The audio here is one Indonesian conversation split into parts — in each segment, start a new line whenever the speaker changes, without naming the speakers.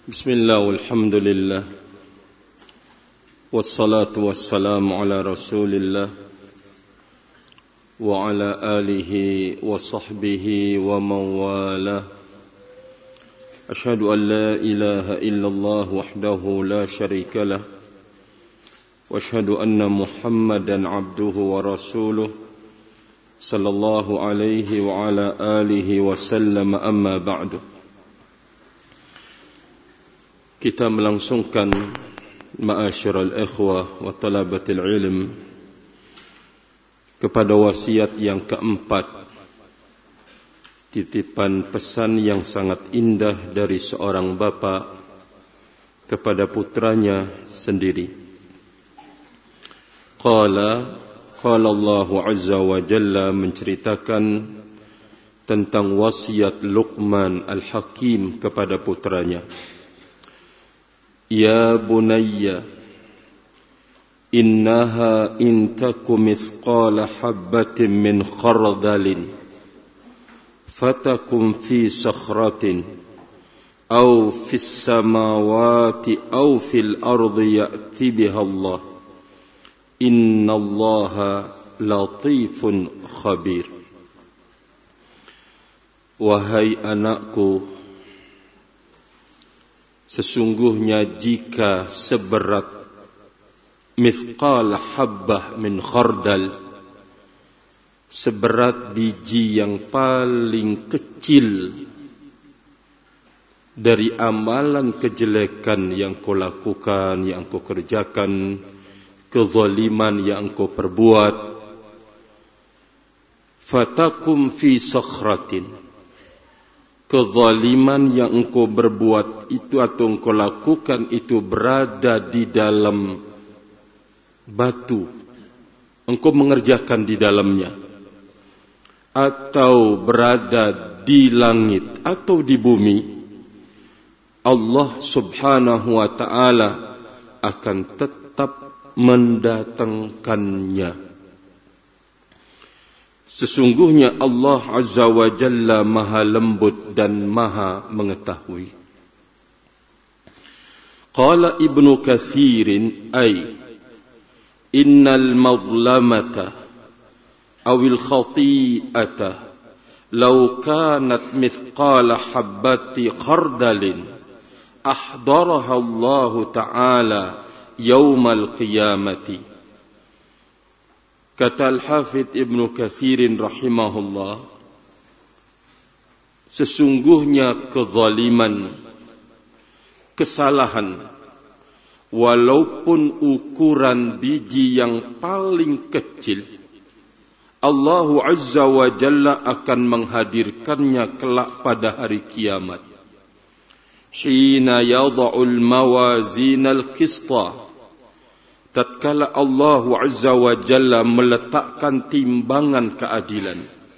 Bismillah walhamdulillah wassalatu wassalamu ala rasulillah wa ala alihi wa sahbihi wa mawala. Ashhadu an la ilaha illallah wahdahu la sharika lah wa ashhadu anna Muhammadan abduhu wa rasuluh sallallahu alaihi wa ala alihi wa sallam, amma ba'du. Kita melangsungkan ma'asyiral ikhwah wa talabatil ilm kepada wasiat yang keempat, titipan pesan yang sangat indah dari seorang bapa kepada putranya sendiri. Qala Allah Azza wa Jalla menceritakan tentang wasiat Luqman Al-Hakim kepada putranya. Ya bunayya, innaha in taku mithqala habbatin min khardalin fatakum fi sakhratin aw fis samawati aw fil ardi ya'ti biha Allah innallaha latifun khabir. Wahai anakku, sesungguhnya jika seberat mithqal habbah min khardal, seberat biji yang paling kecil dari amalan kejelekan yang kau lakukan, yang kau kerjakan, kezaliman yang kau perbuat, fatakum fi sakhratin, kezaliman yang engkau berbuat itu atau engkau lakukan itu berada di dalam batu, engkau mengerjakan di dalamnya, atau berada di langit atau di bumi, Allah subhanahu wa ta'ala akan tetap mendatangkannya. Sesungguhnya Allah Azza wa Jalla maha lembut dan maha mengetahui. Qala Ibnu Katsirin ay innal mazlamata awil khati'ata law kanat mithqala habbati khardalin ahdaraha Allah Ta'ala yaumal qiyamati. Kata Al-Hafidh Ibnu Katsirin rahimahullah, sesungguhnya kezaliman, kesalahan, walaupun ukuran biji yang paling kecil, Allah Azza wa Jalla akan menghadirkannya kelak pada hari kiamat. Hina yada'ul mawazinal qista, tatkala Allah Azza wa Jalla meletakkan timbangan keadilan,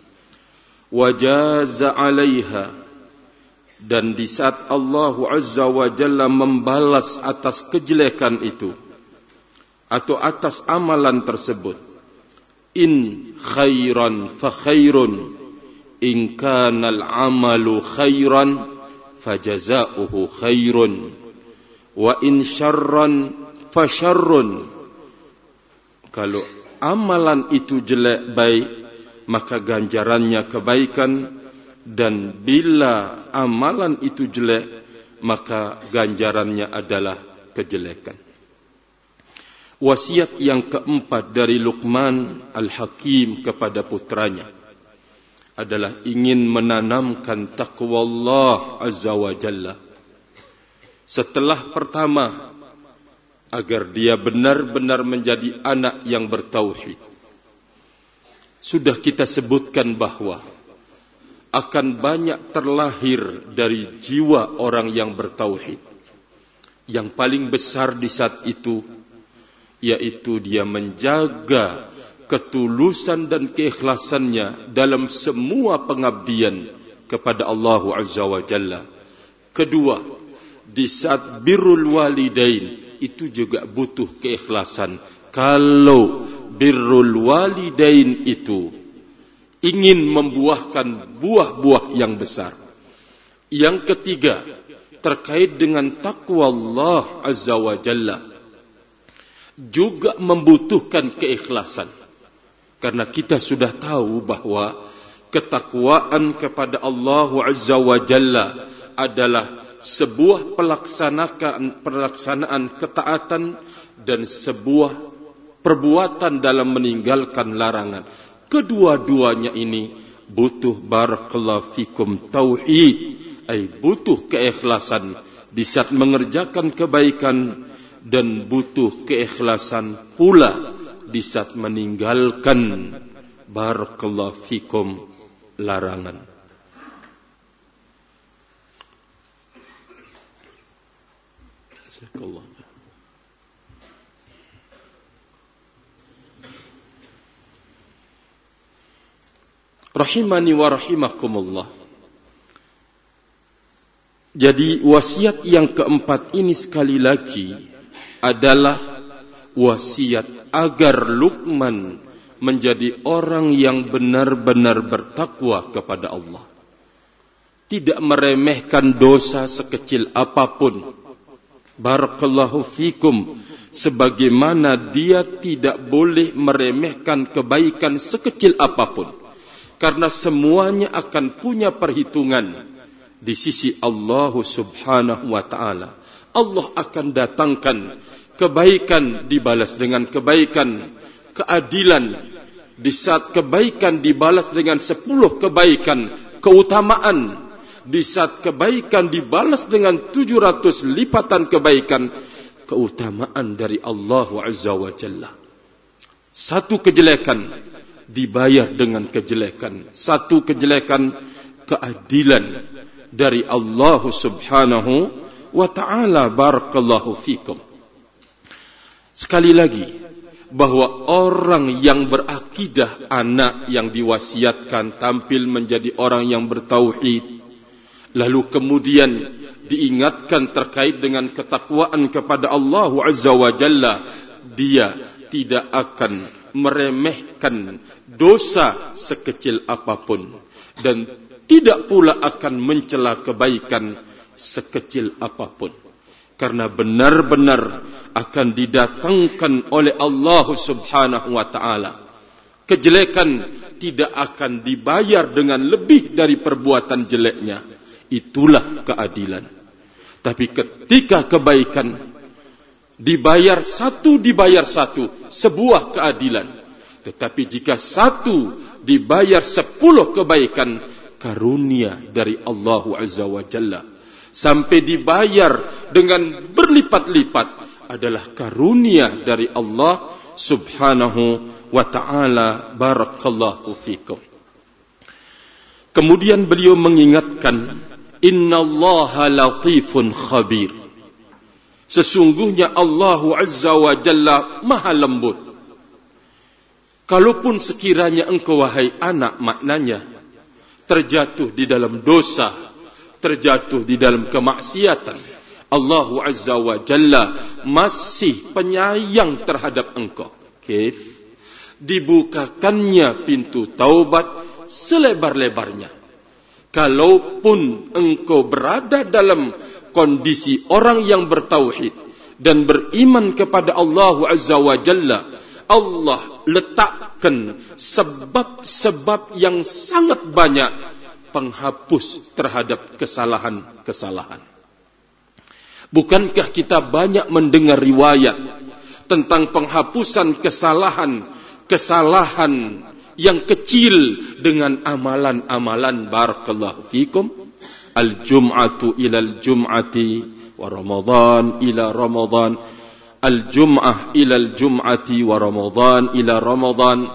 wajaza alaiha, dan di saat Allah Azza wa Jalla membalas atas kejelekan itu atau atas amalan tersebut, in khairan fa khairun, in kanal amalu khairan fajazauhu khairun, wa in syarran fasyarrun, kalau amalan itu jelek baik maka ganjarannya kebaikan, dan bila amalan itu jelek maka ganjarannya adalah kejelekan. Wasiat yang keempat dari Luqman Al-Hakim kepada putranya adalah ingin menanamkan taqwa Allah Azza wa Jalla. Setelah pertama, agar dia benar-benar menjadi anak yang bertauhid. Sudah kita sebutkan bahwa akan banyak terlahir dari jiwa orang yang bertauhid. Yang paling besar di saat itu, yaitu dia menjaga ketulusan dan keikhlasannya dalam semua pengabdian kepada Allah Azza wa Jalla. Kedua, di saat birrul walidain, itu juga butuh keikhlasan. Kalau birrul walidain itu ingin membuahkan buah-buah yang besar. Yang ketiga, terkait dengan takwa Allah Azza wa Jalla juga membutuhkan keikhlasan. Karena kita sudah tahu bahwa ketakwaan kepada Allah Azza wa Jalla adalah sebuah pelaksanaan ketaatan dan sebuah perbuatan dalam meninggalkan larangan. Kedua-duanya ini butuh barakallahu fikum tauhid, ay butuh keikhlasan di saat mengerjakan kebaikan dan butuh keikhlasan pula di saat meninggalkan barakallahu fikum larangan. Jazakallah. Rahimani wa rahimakumullah. Jadi wasiat yang keempat ini sekali lagi adalah wasiat agar Luqman menjadi orang yang benar-benar bertakwa kepada Allah. Tidak meremehkan dosa sekecil apapun. Barakallahu fikum. Sebagaimana dia tidak boleh meremehkan kebaikan sekecil apapun. Karena semuanya akan punya perhitungan di sisi Allah Subhanahu wa ta'ala. Allah akan datangkan kebaikan dibalas dengan kebaikan, keadilan di saat kebaikan dibalas dengan 10 kebaikan, keutamaan di saat kebaikan dibalas dengan 700 lipatan kebaikan, keutamaan dari Allah Azza wa Jalla. Satu kejelekan dibayar dengan kejelekan, satu kejelekan keadilan dari Allah Subhanahu wa ta'ala. Barakallahu fikum. Sekali lagi, bahwa orang yang berakidah, anak yang diwasiatkan tampil menjadi orang yang bertauhid, lalu kemudian diingatkan terkait dengan ketakwaan kepada Allah Azza wa Jalla, dia tidak akan meremehkan dosa sekecil apapun dan tidak pula akan mencela kebaikan sekecil apapun, karena benar-benar akan didatangkan oleh Allah Subhanahu wa ta'ala. Kejelekan tidak akan dibayar dengan lebih dari perbuatan jeleknya. Itulah keadilan. Tapi ketika kebaikan dibayar satu, sebuah keadilan. Tetapi jika satu dibayar 10 kebaikan, karunia dari Allah Azza wa Jalla. Sampai dibayar dengan berlipat-lipat adalah karunia dari Allah Subhanahu wa ta'ala. Barakallahu fikum. Kemudian beliau mengingatkan, innallaha latifun khabir. Sesungguhnya Allah Azza wa Jalla maha lembut. Kalaupun sekiranya engkau wahai anak, maknanya terjatuh di dalam dosa, terjatuh di dalam kemaksiatan, Allah Azza wa Jalla masih penyayang terhadap engkau. Kif? Dibukakannya pintu taubat selebar-lebarnya. Kalaupun engkau berada dalam kondisi orang yang bertauhid dan beriman kepada Allah Azza wa Jalla, Allah letakkan sebab-sebab yang sangat banyak penghapus terhadap kesalahan-kesalahan. Bukankah kita banyak mendengar riwayat tentang penghapusan kesalahan yang kecil dengan amalan-amalan? Barakallahu fikum. Al-jum'atu ilal jum'ati wa Ramadan ila Ramadan. Al-jum'ah ilal jum'ati wa Ramadan ila Ramadan.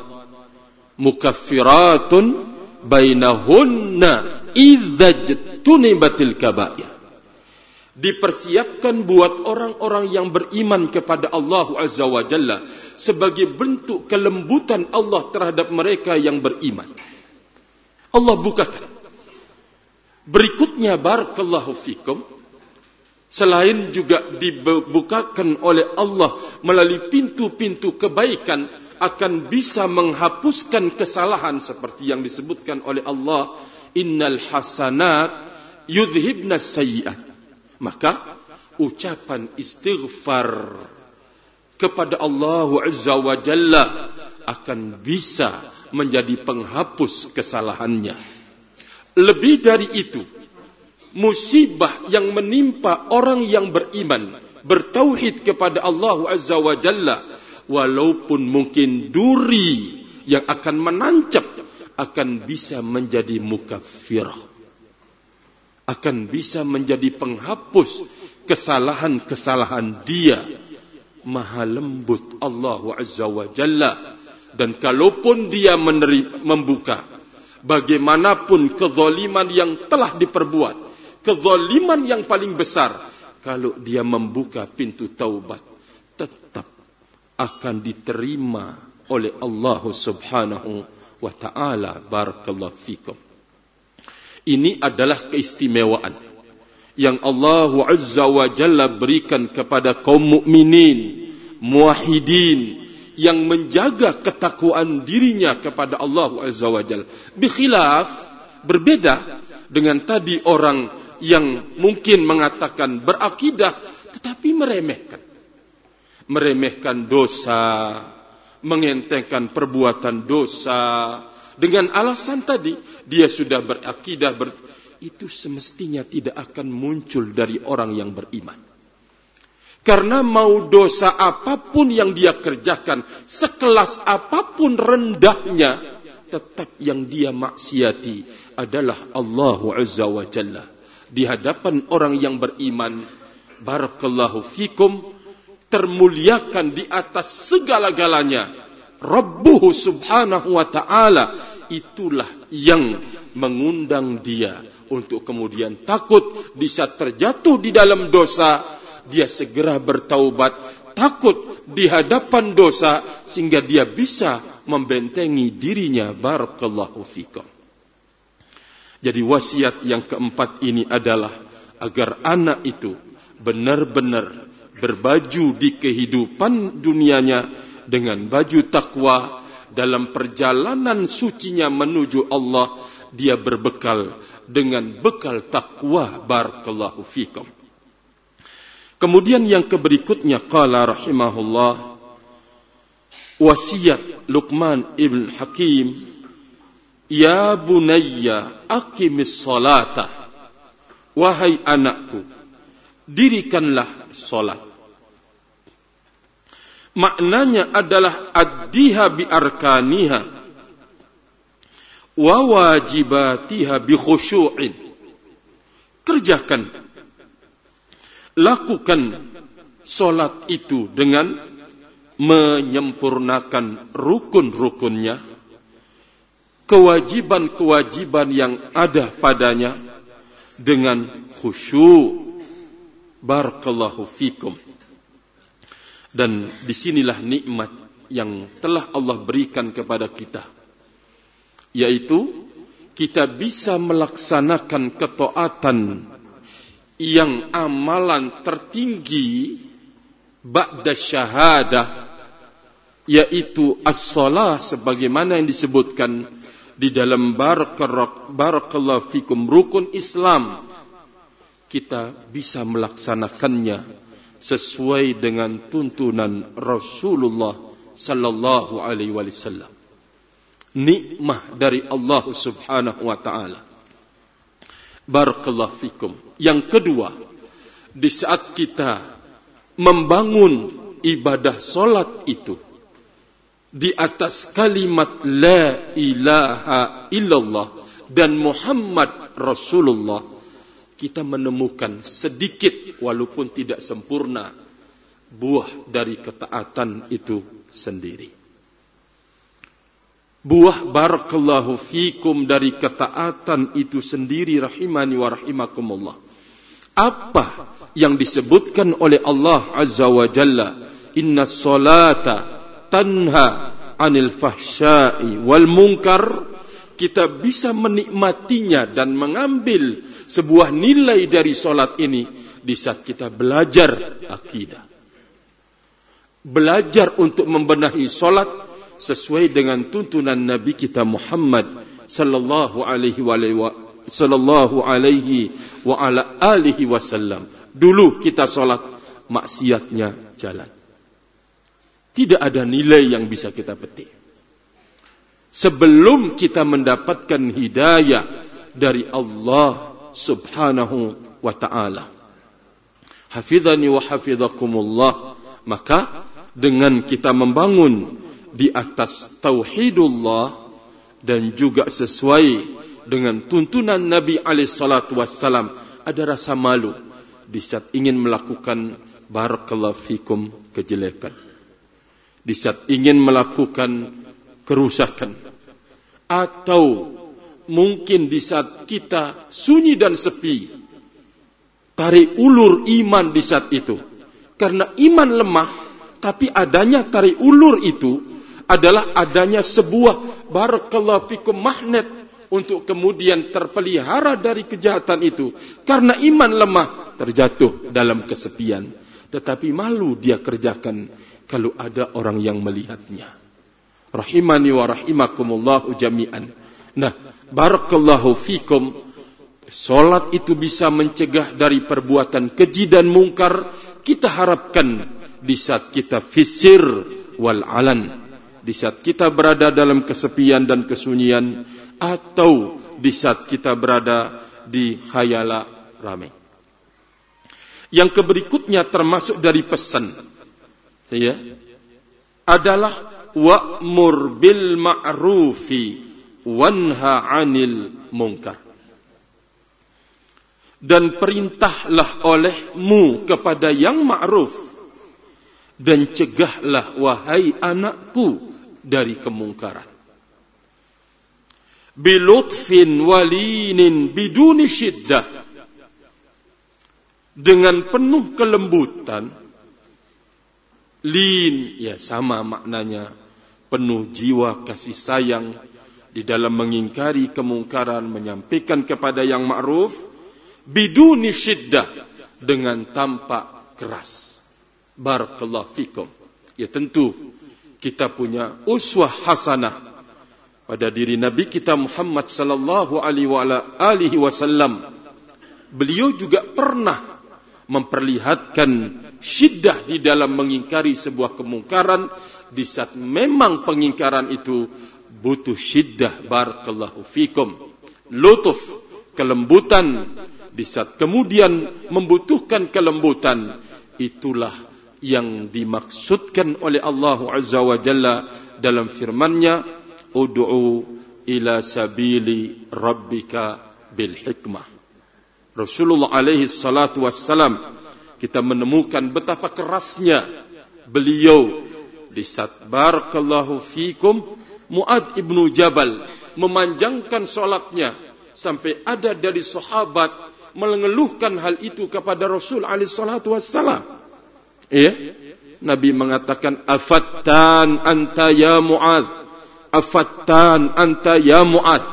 Mukaffiratun bainahunna idza jtunibatil kaba'ir. Dipersiapkan buat orang-orang yang beriman kepada Allah Azza wa Jalla sebagai bentuk kelembutan Allah terhadap mereka yang beriman. Allah bukakan. Berikutnya, barakallahu fikum, selain juga dibukakan oleh Allah melalui pintu-pintu kebaikan, akan bisa menghapuskan kesalahan seperti yang disebutkan oleh Allah, innal hasanat yudhibnas sayyi'at. Maka ucapan istighfar kepada Allah Azza wa Jalla akan bisa menjadi penghapus kesalahannya. Lebih dari itu, musibah yang menimpa orang yang beriman, bertauhid kepada Allah Azza wa Jalla, walaupun mungkin duri yang akan menancap, akan bisa menjadi mukaffirah, akan bisa menjadi penghapus kesalahan-kesalahan dia. Maha lembut Allah Azza wa Jalla. Dan kalaupun dia membuka bagaimanapun kezaliman yang telah diperbuat, kezaliman yang paling besar, kalau dia membuka pintu taubat, tetap akan diterima oleh Allah Subhanahu wa ta'ala. Barakallahu fikum. Ini adalah keistimewaan yang Allah Azza wa Jalla berikan kepada kaum mukminin, muwahhidin, yang menjaga ketakwaan dirinya kepada Allah Azza wa Jalla. Bikhilaf, berbeda dengan tadi orang yang mungkin mengatakan berakidah tetapi meremehkan dosa, mengentengkan perbuatan dosa dengan alasan tadi dia sudah berakidah. Itu semestinya tidak akan muncul dari orang yang beriman. Karena mau dosa apapun yang dia kerjakan, sekelas apapun rendahnya, tetap yang dia maksiati adalah Allah Azza wa Jalla. Di hadapan orang yang beriman, barakallahu fikum, termuliakan di atas segala-galanya Rabbuhu Subhanahu wa ta'ala. Itulah yang mengundang dia untuk kemudian takut di saat terjatuh di dalam dosa, dia segera bertaubat, takut di hadapan dosa, sehingga dia bisa membentengi dirinya. Barakallahu fikum. Jadi wasiat yang keempat ini adalah agar anak itu benar-benar berbaju di kehidupan dunianya dengan baju takwa. Dalam perjalanan sucinya menuju Allah, dia berbekal dengan bekal takwa. Barakallahu fikum. Kemudian yang berikutnya, qala rahimahullah, wasiat Luqman ibn Hakim, ya bunayya aqimis salata, wahai anakku, dirikanlah salat. Maknanya adalah addiha bi arkaniha wa wajibatiha bi khusyu'in. Kerjakan, lakukan solat itu dengan menyempurnakan rukun-rukunnya, kewajiban-kewajiban yang ada padanya dengan khusyuk. Barakallahu fikum. Dan disinilah nikmat yang telah Allah berikan kepada kita, yaitu kita bisa melaksanakan ketaatan yang amalan tertinggi ba'da syahadah, yaitu as-salah, sebagaimana yang disebutkan di dalam barakallahu fikum rukun Islam. Kita bisa melaksanakannya sesuai dengan tuntunan Rasulullah sallallahu alaihi wasallam. Nikmah dari Allah Subhanahu wa ta'ala. Barakallahu fikum. Yang kedua, di saat kita membangun ibadah solat itu di atas kalimat la ilaha illallah dan Muhammad Rasulullah, kita menemukan sedikit walaupun tidak sempurna buah dari ketaatan itu sendiri. Buah barakallahu fikum dari ketaatan itu sendiri, rahimani wa rahimakumullah. Apa yang disebutkan oleh Allah Azza wa Jalla, inna salata tanha anil fahsya'i wal munkar, kita bisa menikmatinya dan mengambil sebuah nilai dari solat ini di saat kita belajar akidah. Belajar untuk membenahi solat sesuai dengan tuntunan Nabi kita Muhammad sallallahu alaihi wa ala alihi wasallam. Dulu kita sholat, maksiatnya jalan. Tidak ada nilai yang bisa kita petik. Sebelum kita mendapatkan hidayah dari Allah subhanahu wa ta'ala. Hafidhani wa hafidhakumullah. Maka dengan kita membangun di atas tauhidullah dan juga sesuai dengan tuntunan Nabi alaihissalatu wassalam, ada rasa malu di saat ingin melakukan barakallahu fikum kejelekan, di saat ingin melakukan kerusakan, atau mungkin di saat kita sunyi dan sepi, tarik ulur iman di saat itu. Karena iman lemah, tapi adanya tarik ulur itu adalah adanya sebuah barakallahu fikum magnet untuk kemudian terpelihara dari kejahatan itu. Karena iman lemah, terjatuh dalam kesepian. Tetapi malu dia kerjakan kalau ada orang yang melihatnya. Rahimani wa rahimakumullahu jami'an. Nah, barakallahu fikum, salat itu bisa mencegah dari perbuatan keji dan mungkar. Kita harapkan di saat kita fisir wal alan, di saat kita berada dalam kesepian dan kesunyian, atau di saat kita berada di khayala ramai. Yang berikutnya termasuk dari pesan, ya, adalah wa'mur bil ma'rufi wanha 'anil munkar. Dan perintahlah olehmu kepada yang ma'ruf, dan cegahlah wahai anakku dari kemungkaran. Bilutfin walinin biduni syiddah, dengan penuh kelembutan. Lin, ya sama maknanya, penuh jiwa kasih sayang di dalam mengingkari kemungkaran, menyampaikan kepada yang ma'ruf. Biduni syiddah, dengan tanpa keras. Barakallahu fikum. Ya tentu kita punya uswah hasanah pada diri Nabi kita Muhammad sallallahu alaihi wasallam. Beliau juga pernah memperlihatkan syiddah di dalam mengingkari sebuah kemungkaran di saat memang pengingkaran itu butuh syiddah. Barakallahu fikum. Lutuf, kelembutan. Di saat kemudian membutuhkan kelembutan, itulah yang dimaksudkan oleh Allah Azza wa Jalla dalam firman-Nya, ud'u ila sabili rabbika bil hikmah. Rasulullah alaihi salatu wassalam, kita menemukan betapa kerasnya beliau di saat barakallahu fikum Mu'adz ibnu Jabal memanjangkan salatnya sampai ada dari sahabat mengeluhkan hal itu kepada Rasul alaihi salatu wassalam. Ya, Nabi mengatakan, afattan anta ya Mu'adz, afattan anta ya Mu'adz.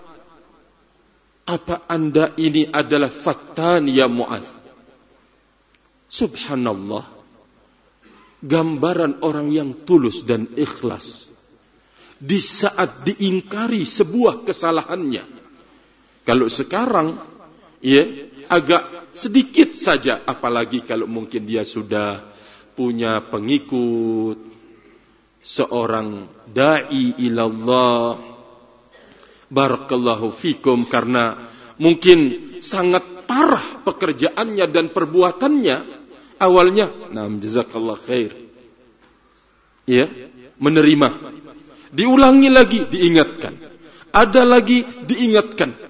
Apa anda ini adalah fattan ya Mu'adz? Subhanallah, gambaran orang yang tulus dan ikhlas di saat diingkari sebuah kesalahannya. Kalau sekarang, ya, agak sedikit saja, apalagi kalau mungkin dia sudah punya pengikut, seorang da'i ilallah, barakallahu fikum, karena mungkin sangat parah pekerjaannya dan perbuatannya awalnya, jazakallah khair, ya, menerima, diulangi lagi, diingatkan, ada lagi, diingatkan.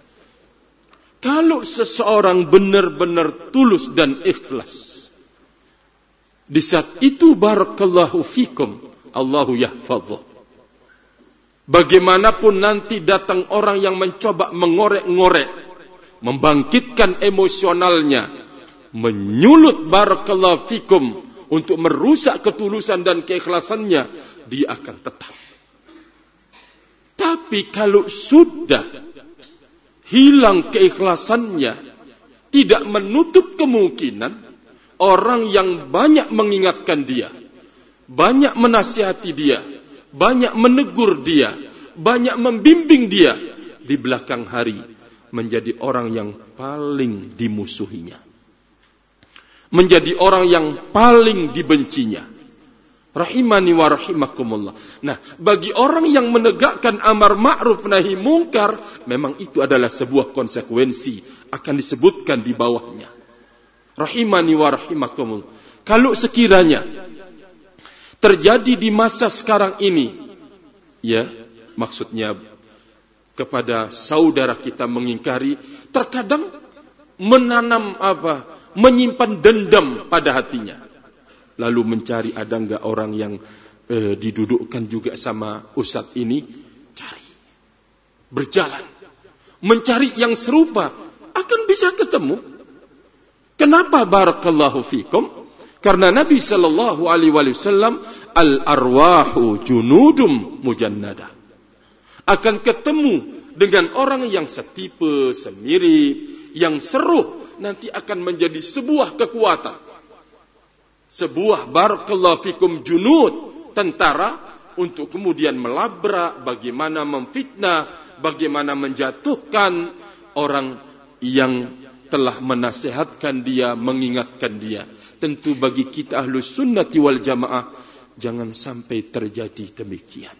Kalau seseorang benar-benar tulus dan ikhlas, di saat itu barakallahu fikum, Allahu yahfadhu. Bagaimanapun nanti datang orang yang mencoba mengorek-ngorek, membangkitkan emosionalnya, menyulut barakallahu fikum untuk merusak ketulusan dan keikhlasannya, dia akan tetap. Tapi kalau sudah hilang keikhlasannya, tidak menutup kemungkinan orang yang banyak mengingatkan dia, banyak menasihati dia, banyak menegur dia, banyak membimbing dia, di belakang hari menjadi orang yang paling dimusuhinya, menjadi orang yang paling dibencinya. Rahimani wa rahimakumullah. Nah, bagi orang yang menegakkan amar ma'ruf nahi mungkar, memang itu adalah sebuah konsekuensi, akan disebutkan di bawahnya. Rahimani wa rahimakumullah. Kalau sekiranya terjadi di masa sekarang ini, ya, maksudnya kepada saudara kita mengingkari, terkadang menanam menyimpan dendam pada hatinya. Lalu mencari ada enggak orang yang didudukkan juga sama ustadz ini, cari. Berjalan. Mencari yang serupa, akan bisa ketemu. Kenapa barakallahu fikum? Karena Nabi sallallahu alaihi wasallam, al-arwahu junudum mujannada. Akan ketemu dengan orang yang setipe, semirip, yang seruh, nanti akan menjadi sebuah kekuatan. Sebuah barakallahu fikum junud, tentara, untuk kemudian melabrak, bagaimana memfitnah, bagaimana menjatuhkan orang yang telah menasihatkan dia, mengingatkan dia. Tentu bagi kita ahlus sunnati wal jamaah, jangan sampai terjadi demikian.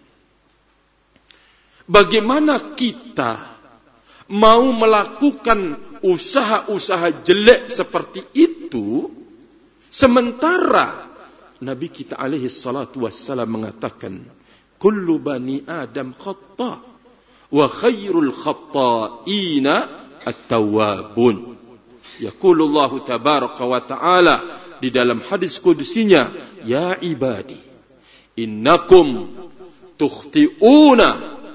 Bagaimana kita mau melakukan usaha-usaha jelek seperti itu, sementara Nabi kita alaihi salatu wassalam mengatakan, kullu bani Adam khata' wa khairul khata'ina at-tawwabun. Yaqulullahu tabaraka wa ta'ala di dalam hadis kudusinya, ya ibadi, innakum tukhti'una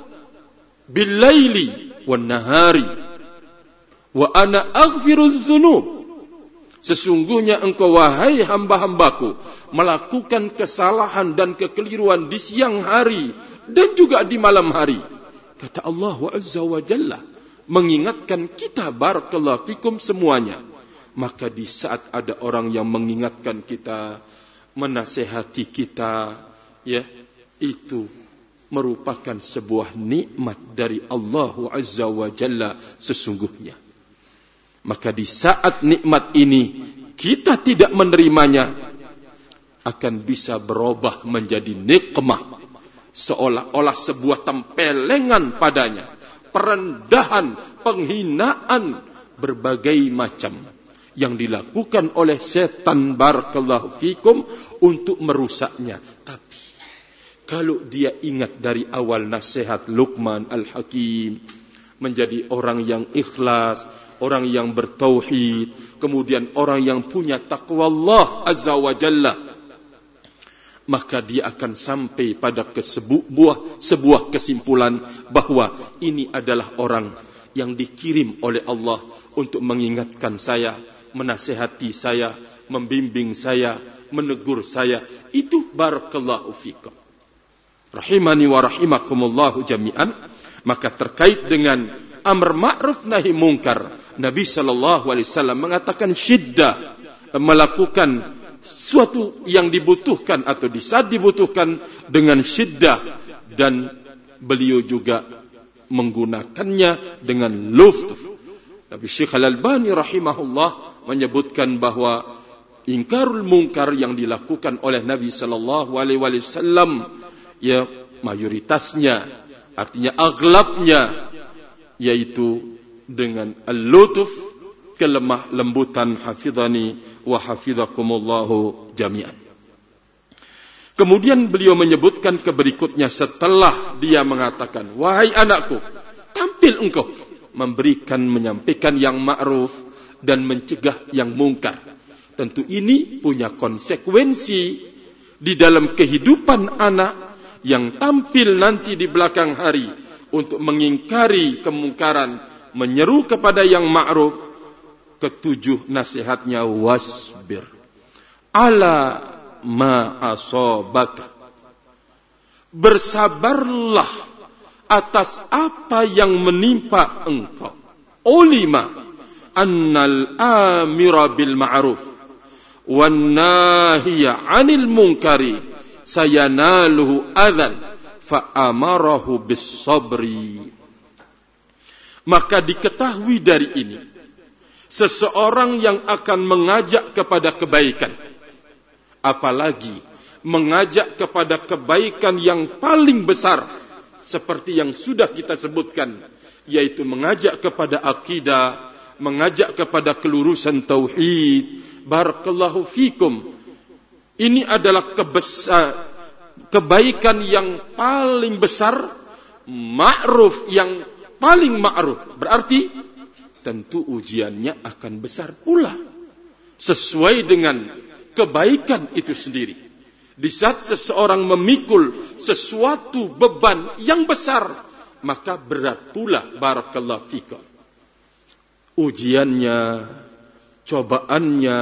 bil-laili wan-nahari wa ana aghfirudz dzunub. Sesungguhnya engkau wahai hamba-hambaku melakukan kesalahan dan kekeliruan di siang hari dan juga di malam hari. Kata Allah Azza wa Jalla, mengingatkan kita barakallahu fikum semuanya. Maka di saat ada orang yang mengingatkan kita, menasehati kita, ya, itu merupakan sebuah nikmat dari Allah Azza wa Jalla sesungguhnya. Maka di saat nikmat ini kita tidak menerimanya, akan bisa berubah menjadi nikmah, seolah-olah sebuah tempelengan padanya, perendahan, penghinaan berbagai macam yang dilakukan oleh setan barakallahu fikum untuk merusaknya. Tapi kalau dia ingat dari awal nasihat Luqman Al-Hakim, menjadi orang yang ikhlas, orang yang bertauhid, kemudian orang yang punya taqwa Allah Azza wa Jalla, maka dia akan sampai pada sebuah kesimpulan bahwa ini adalah orang yang dikirim oleh Allah untuk mengingatkan saya, menasihati saya, membimbing saya, menegur saya. Itu barakallahu fikum. Rahimani wa rahimakumullahu jami'an. Maka terkait dengan amr ma'ruf nahi mungkar, Nabi SAW mengatakan syiddah, melakukan suatu yang dibutuhkan atau di saat dibutuhkan dengan syiddah, dan beliau juga menggunakannya dengan lutf. Nabi Syekh Al-Albani rahimahullah menyebutkan bahwa ingkarul mungkar yang dilakukan oleh Nabi SAW, ya, mayoritasnya, artinya aghlabnya, yaitu dengan al-lutuf, kelemah lembutan, hafidhani wa hafidhakumullahu jami'an. Kemudian beliau menyebutkan keberikutnya setelah dia mengatakan, wahai anakku, tampil engkau menyampaikan yang ma'ruf dan mencegah yang mungkar. Tentu ini punya konsekuensi di dalam kehidupan anak yang tampil nanti di belakang hari untuk mengingkari kemungkaran, menyeru kepada yang ma'ruf. Ketujuh nasihatnya, wasbir ala ma asabaka, bersabarlah atas apa yang menimpa engkau. Ulima annal amira bil ma'ruf wan nahiya 'anil munkari sayanaluhu adzan fa amarahu bis sabri. Maka diketahui dari ini, seseorang yang akan mengajak kepada kebaikan, apalagi mengajak kepada kebaikan yang paling besar, seperti yang sudah kita sebutkan, yaitu mengajak kepada akidah, mengajak kepada kelurusan tauhid. Barakallahu fikum. Ini adalah kebaikan yang paling besar, ma'ruf yang paling ma'ruf. Berarti tentu ujiannya akan besar pula, sesuai dengan kebaikan itu sendiri. Di saat seseorang memikul sesuatu beban yang besar, maka berat pula, barakallahu fikum, ujiannya, cobaannya.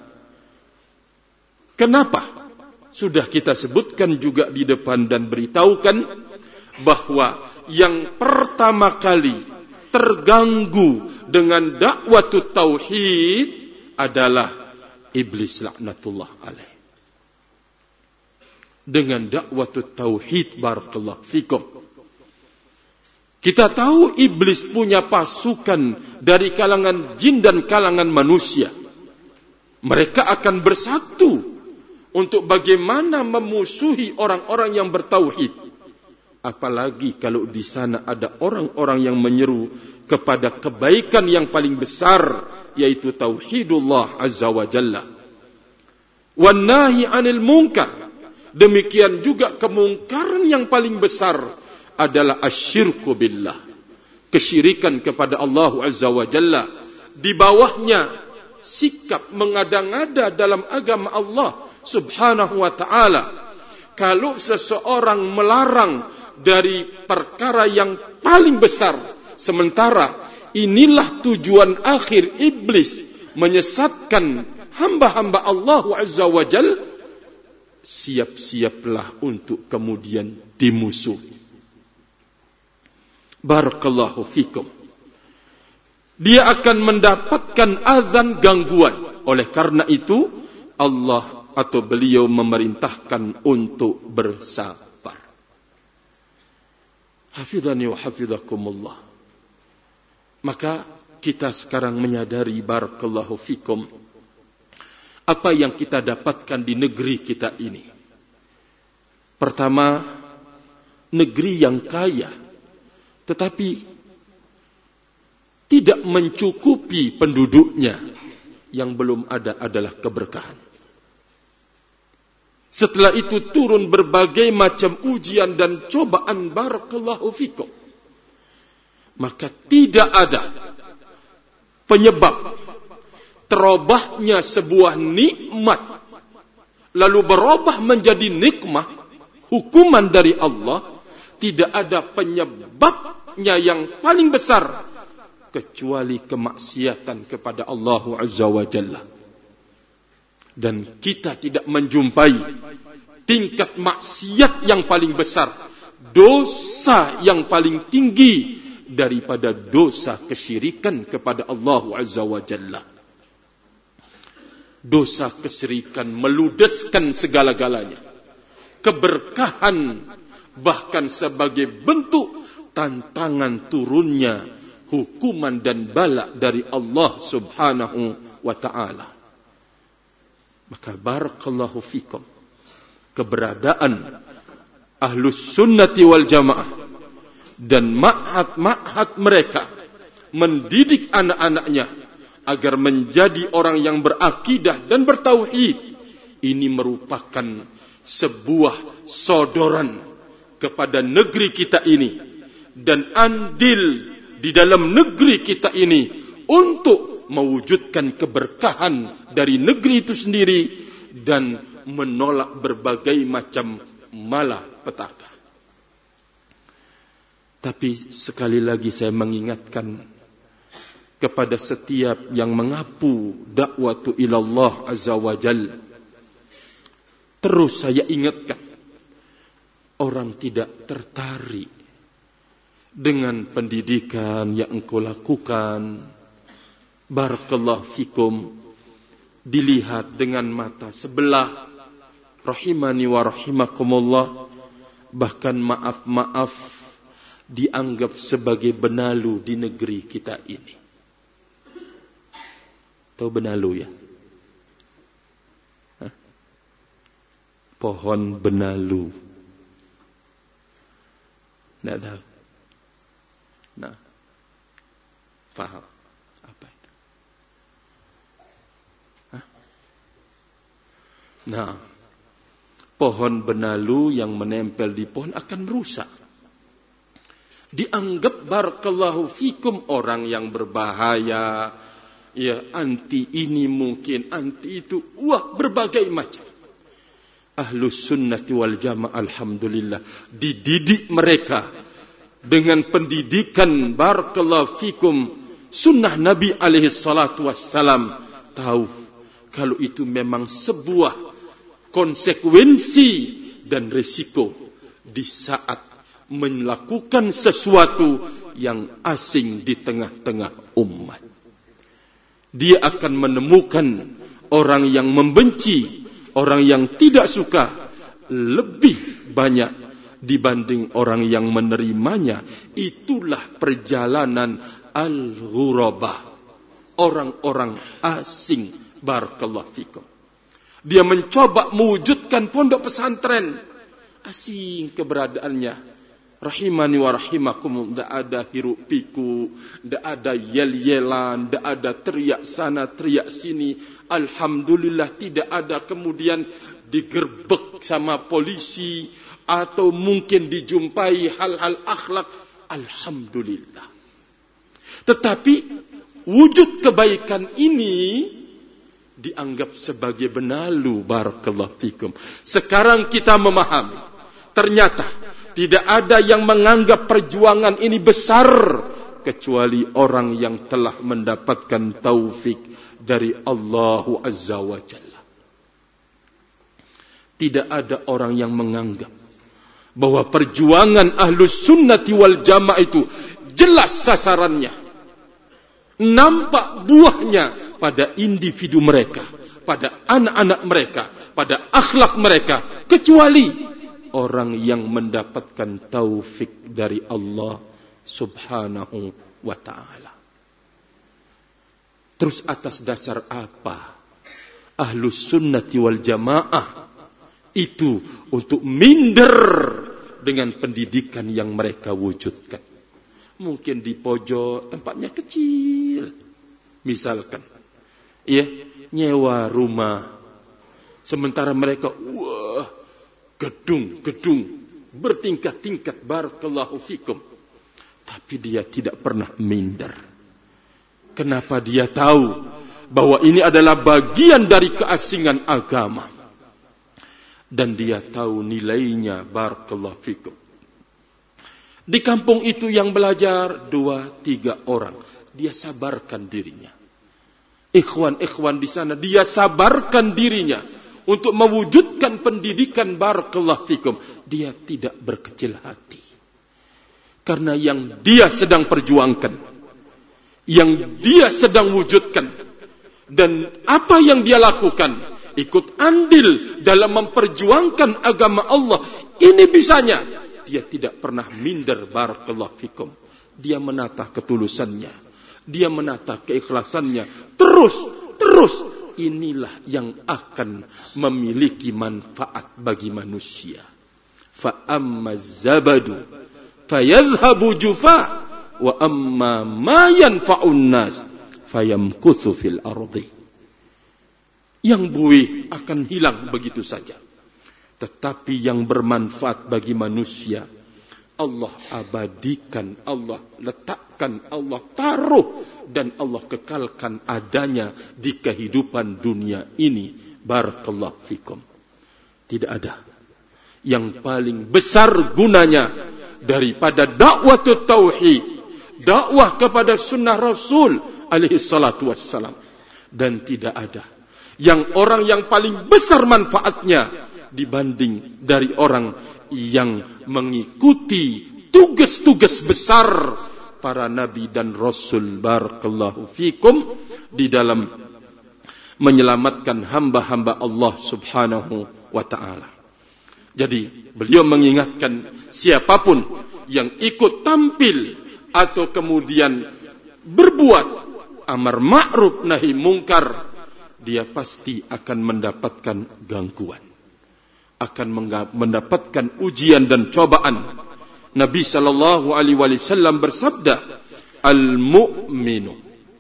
Kenapa? Sudah kita sebutkan juga di depan dan beritahukan bahwa yang pertama kali terganggu dengan dakwatut tauhid adalah iblis laknatullah alaih. Dengan dakwatut tauhid, barakallahu fikum. Kita tahu iblis punya pasukan dari kalangan jin dan kalangan manusia. Mereka akan bersatu untuk bagaimana memusuhi orang-orang yang bertauhid. Apalagi kalau di sana ada orang-orang yang menyeru kepada kebaikan yang paling besar, yaitu tauhidullah azza wa jalla. Wan nahi 'anil munkar. Demikian juga kemungkaran yang paling besar adalah asyirku billah, kesyirikan kepada Allah azza wa jalla. Di bawahnya sikap mengada-ngada dalam agama Allah subhanahu wa ta'ala. Kalau seseorang melarang dari perkara yang paling besar, sementara inilah tujuan akhir iblis, menyesatkan hamba-hamba Allah azza wa jalla, siap-siaplah untuk kemudian dimusuhi. Barakallahu fikum. Dia akan mendapatkan azan gangguan. Oleh karena itu, Allah atau beliau memerintahkan untuk bersabar. Hafidhani wa hafidhakumullah. Maka kita sekarang menyadari, barakallahu fikum, apa yang kita dapatkan di negeri kita ini. Pertama, negeri yang kaya, tetapi tidak mencukupi penduduknya. Yang belum ada adalah keberkahan. Setelah itu turun berbagai macam ujian dan cobaan, barakallahu fikum. Maka tidak ada penyebab terobahnya sebuah nikmat lalu berubah menjadi nikmah, hukuman dari Allah. Tidak ada penyebabnya yang paling besar kecuali kemaksiatan kepada Allah azza wa jalla. Dan kita tidak menjumpai tingkat maksiat yang paling besar, dosa yang paling tinggi daripada dosa kesyirikan kepada Allah azza wa jalla. Dosa kesyirikan meludeskan segala-galanya. Keberkahan bahkan sebagai bentuk tantangan turunnya hukuman dan bala dari Allah subhanahu wa ta'ala. Maka barakallahu fikum, keberadaan ahlus sunnati wal jamaah dan ma'had mereka mendidik anak-anaknya agar menjadi orang yang berakidah dan bertauhid, ini merupakan sebuah sodoran kepada negeri kita ini dan andil di dalam negeri kita ini untuk mewujudkan keberkahan dari negeri itu sendiri dan menolak berbagai macam malapetaka. Tapi sekali lagi saya mengingatkan kepada setiap yang mengaku dakwatu ilallah azza wa jal, terus saya ingatkan, orang tidak tertarik dengan pendidikan yang engkau lakukan, barakallahu fikum, dilihat dengan mata sebelah, rahimani wa rahimakumullah. Bahkan maaf-maaf, dianggap sebagai benalu di negeri kita ini. Tahu benalu ya? Hah? Pohon benalu. Nggak tahu. Nah, paham apa itu? Hah? Nah, pohon benalu yang menempel di pohon akan rusak. Dianggap barakallahu fikum orang yang berbahaya, ya anti ini mungkin, anti itu, wah berbagai macam. Ahlus sunnati wal jamaah alhamdulillah dididik mereka dengan pendidikan barakallahu fikum sunnah Nabi alaihi salatu wassalam, tahu kalau itu memang sebuah konsekuensi dan risiko di saat melakukan sesuatu yang asing di tengah-tengah umat. Dia akan menemukan orang yang membenci, orang yang tidak suka lebih banyak dibanding orang yang menerimanya. Itulah perjalanan al-ghurabah, orang-orang asing. Barakallahu fikum. Dia mencoba mewujudkan pondok pesantren, asing keberadaannya. Rahimani wa rahimakum, tidak ada hiruk piku, tidak ada yel-yelan, tidak ada teriak sana, teriak sini. Alhamdulillah tidak ada kemudian digerbek sama polisi, atau mungkin dijumpai hal-hal akhlak. Alhamdulillah. Tetapi wujud kebaikan ini dianggap sebagai benalu. Barakallahu fikum. Sekarang kita memahami, ternyata tidak ada yang menganggap perjuangan ini besar kecuali orang yang telah mendapatkan taufik dari Allah Azza wa Jalla. Tidak ada orang yang menganggap bahwa perjuangan Ahlus Sunnati wal Jamaah itu jelas sasarannya, nampak buahnya pada individu mereka, pada anak-anak mereka, pada akhlak mereka, kecuali orang yang mendapatkan taufik dari Allah Subhanahu wa ta'ala. Terus atas dasar apa Ahlus Sunnati wal Jamaah itu untuk minder dengan pendidikan yang mereka wujudkan? Mungkin di pojok tempatnya kecil, misalkan, ya, nyewa rumah, sementara mereka gedung-gedung bertingkat-tingkat, barakallahu fikum. Tapi dia tidak pernah minder. Kenapa? Dia tahu bahwa ini adalah bagian dari keasingan agama. Dan dia tahu nilainya, barakallahu fikum. Di kampung itu yang belajar 2-3 orang, dia sabarkan dirinya. Ikhwan-ikhwan di sana, dia sabarkan dirinya untuk mewujudkan pendidikan, barakallahu fikum. Dia tidak berkecil hati. Karena yang dia sedang perjuangkan, yang dia sedang wujudkan, dan apa yang dia lakukan, ikut andil dalam memperjuangkan agama Allah, ini bisanya. Dia tidak pernah minder, barakallahu fikum. Dia menata ketulusannya, dia menata keikhlasannya, terus. Inilah yang akan memiliki manfaat bagi manusia. Fa amma zabadu fayadhhabu jufa wa amma ma yanfa'un nas fayamkuthu fil ardi. Yang buih akan hilang begitu saja. Tetapi yang bermanfaat bagi manusia, Allah abadikan, Allah letakkan, Allah taruh, dan Allah kekalkan adanya di kehidupan dunia ini. Barakallahu fikum. Tidak ada yang paling besar gunanya daripada dakwah tauhid, dakwah kepada sunnah Rasul alaihi salatu wassalam. Dan tidak ada orang yang paling besar manfaatnya dibanding dari orang yang mengikuti tugas-tugas besar para nabi dan rasul, barakallahu fikum, di dalam menyelamatkan hamba-hamba Allah Subhanahu wa ta'ala. Jadi beliau mengingatkan siapapun yang ikut tampil atau kemudian berbuat amar ma'ruf nahi mungkar, dia pasti akan mendapatkan gangguan, akan mendapatkan ujian dan cobaan. Nabi sallallahu alaihi wasallam bersabda, al-mu'minu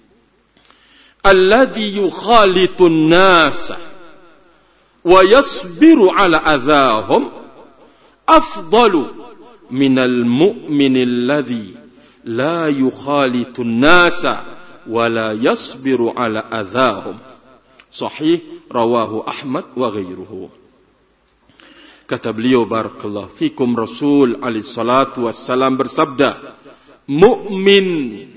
alladhi yukhalitun nasa wa yasbiru ala adhahum afdalu minal mu'minil ladzi la yukhalitun nasa wa la yasbiru ala adhahum. Sahih rawahu Ahmad wa ghairuhu. Kata beliau barakallahu fikum, Rasul alaihi salatu wassalam bersabda, mukmin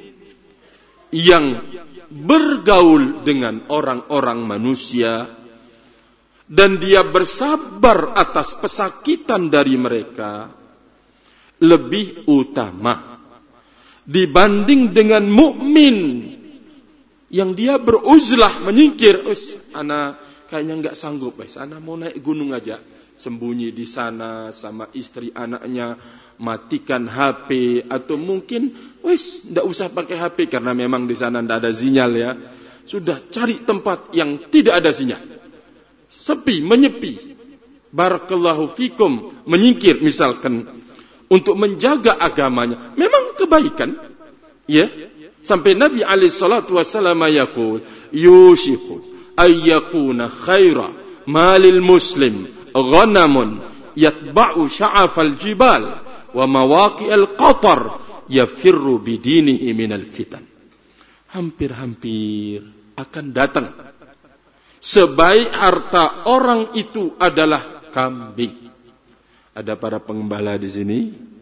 yang bergaul dengan orang-orang manusia dan dia bersabar atas pesakitan dari mereka lebih utama dibanding dengan mukmin yang dia beruzlah, menyingkir. Ana kayaknya enggak sanggup, ana mau naik gunung aja, sembunyi di sana sama istri anaknya, matikan HP, atau mungkin enggak usah pakai HP karena memang di sana enggak ada sinyal ya. Sudah cari tempat yang tidak ada sinyal, sepi, menyepi. Barakallahu fikum, menyingkir misalkan untuk menjaga agamanya, memang kebaikan, ya. Sampai Nabi alaihi salatu wasallam yaqul, yushiku ayyakuna khaira malil muslim ghanamun yatba'u sya'afal jibal wa mawaqi'al qatar yafirru bidinihi minal fitan. Hampir-hampir akan datang sebaik harta orang itu adalah kambing. Ada para pengembala di sini?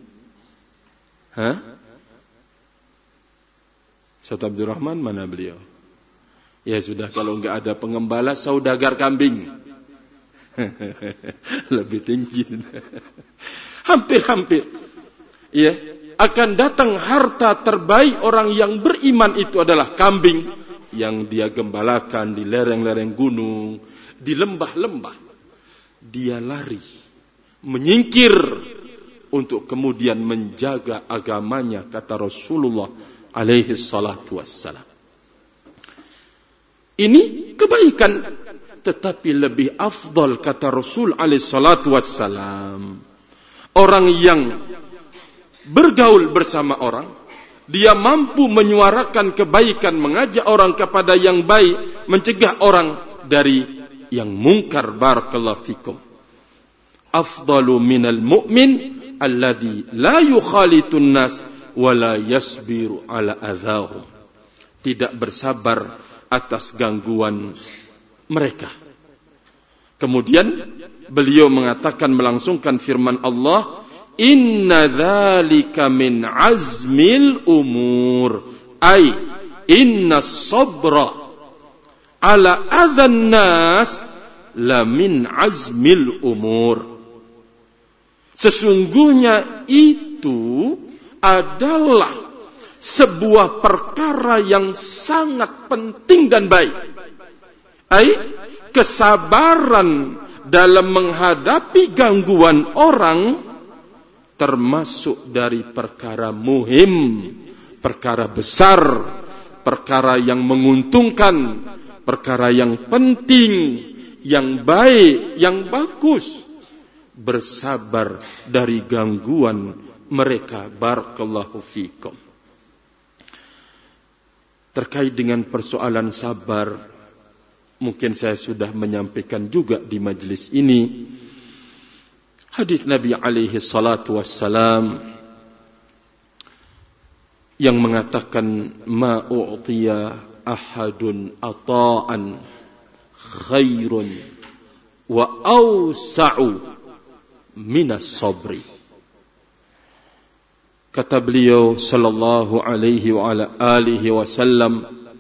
Ustaz Abdurrahman mana beliau? Ya sudah, kalau enggak ada pengembala, saudagar kambing. Lebih tinggi. Hampir-hampir. Ya, akan datang harta terbaik orang yang beriman itu adalah kambing yang dia gembalakan di lereng-lereng gunung, di lembah-lembah. Dia lari, menyingkir untuk kemudian menjaga agamanya, kata Rasulullah alaihi salatu wassalam. Ini kebaikan, tetapi lebih afdal, kata Rasul alaihi salatu wassalam, orang yang bergaul bersama orang, dia mampu menyuarakan kebaikan, mengajak orang kepada yang baik, mencegah orang dari yang mungkar. Barakallahu fikum. Afdalu minal mu'min alladhi la yukhalitun nas wala yasbiru ala adhahum. Tidak bersabar atas gangguan mereka. Kemudian beliau mengatakan, melangsungkan firman Allah, inna dzalika min azmil umur, ay inna sabra ala adhan nas la min azmil umur. Sesungguhnya itu adalah sebuah perkara yang sangat penting dan baik. Kesabaran dalam menghadapi gangguan orang termasuk dari perkara muhim, perkara besar, perkara yang menguntungkan, perkara yang penting, yang baik, yang bagus. Bersabar dari gangguan mereka. Barakallahu fikum. Terkait dengan persoalan sabar, mungkin saya sudah menyampaikan juga di majelis ini hadis Nabi alaihi salatu wassalam yang mengatakan, ma u'tiya ahadun ata'an khairun wa awsa'u minas sabri. Kata beliau sallallahu alaihi wa ala alihi wasallam,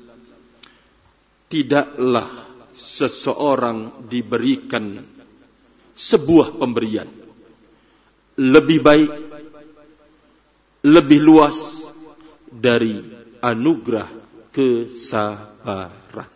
tidaklah seseorang diberikan sebuah pemberian lebih baik, lebih luas dari anugerah kesabaran.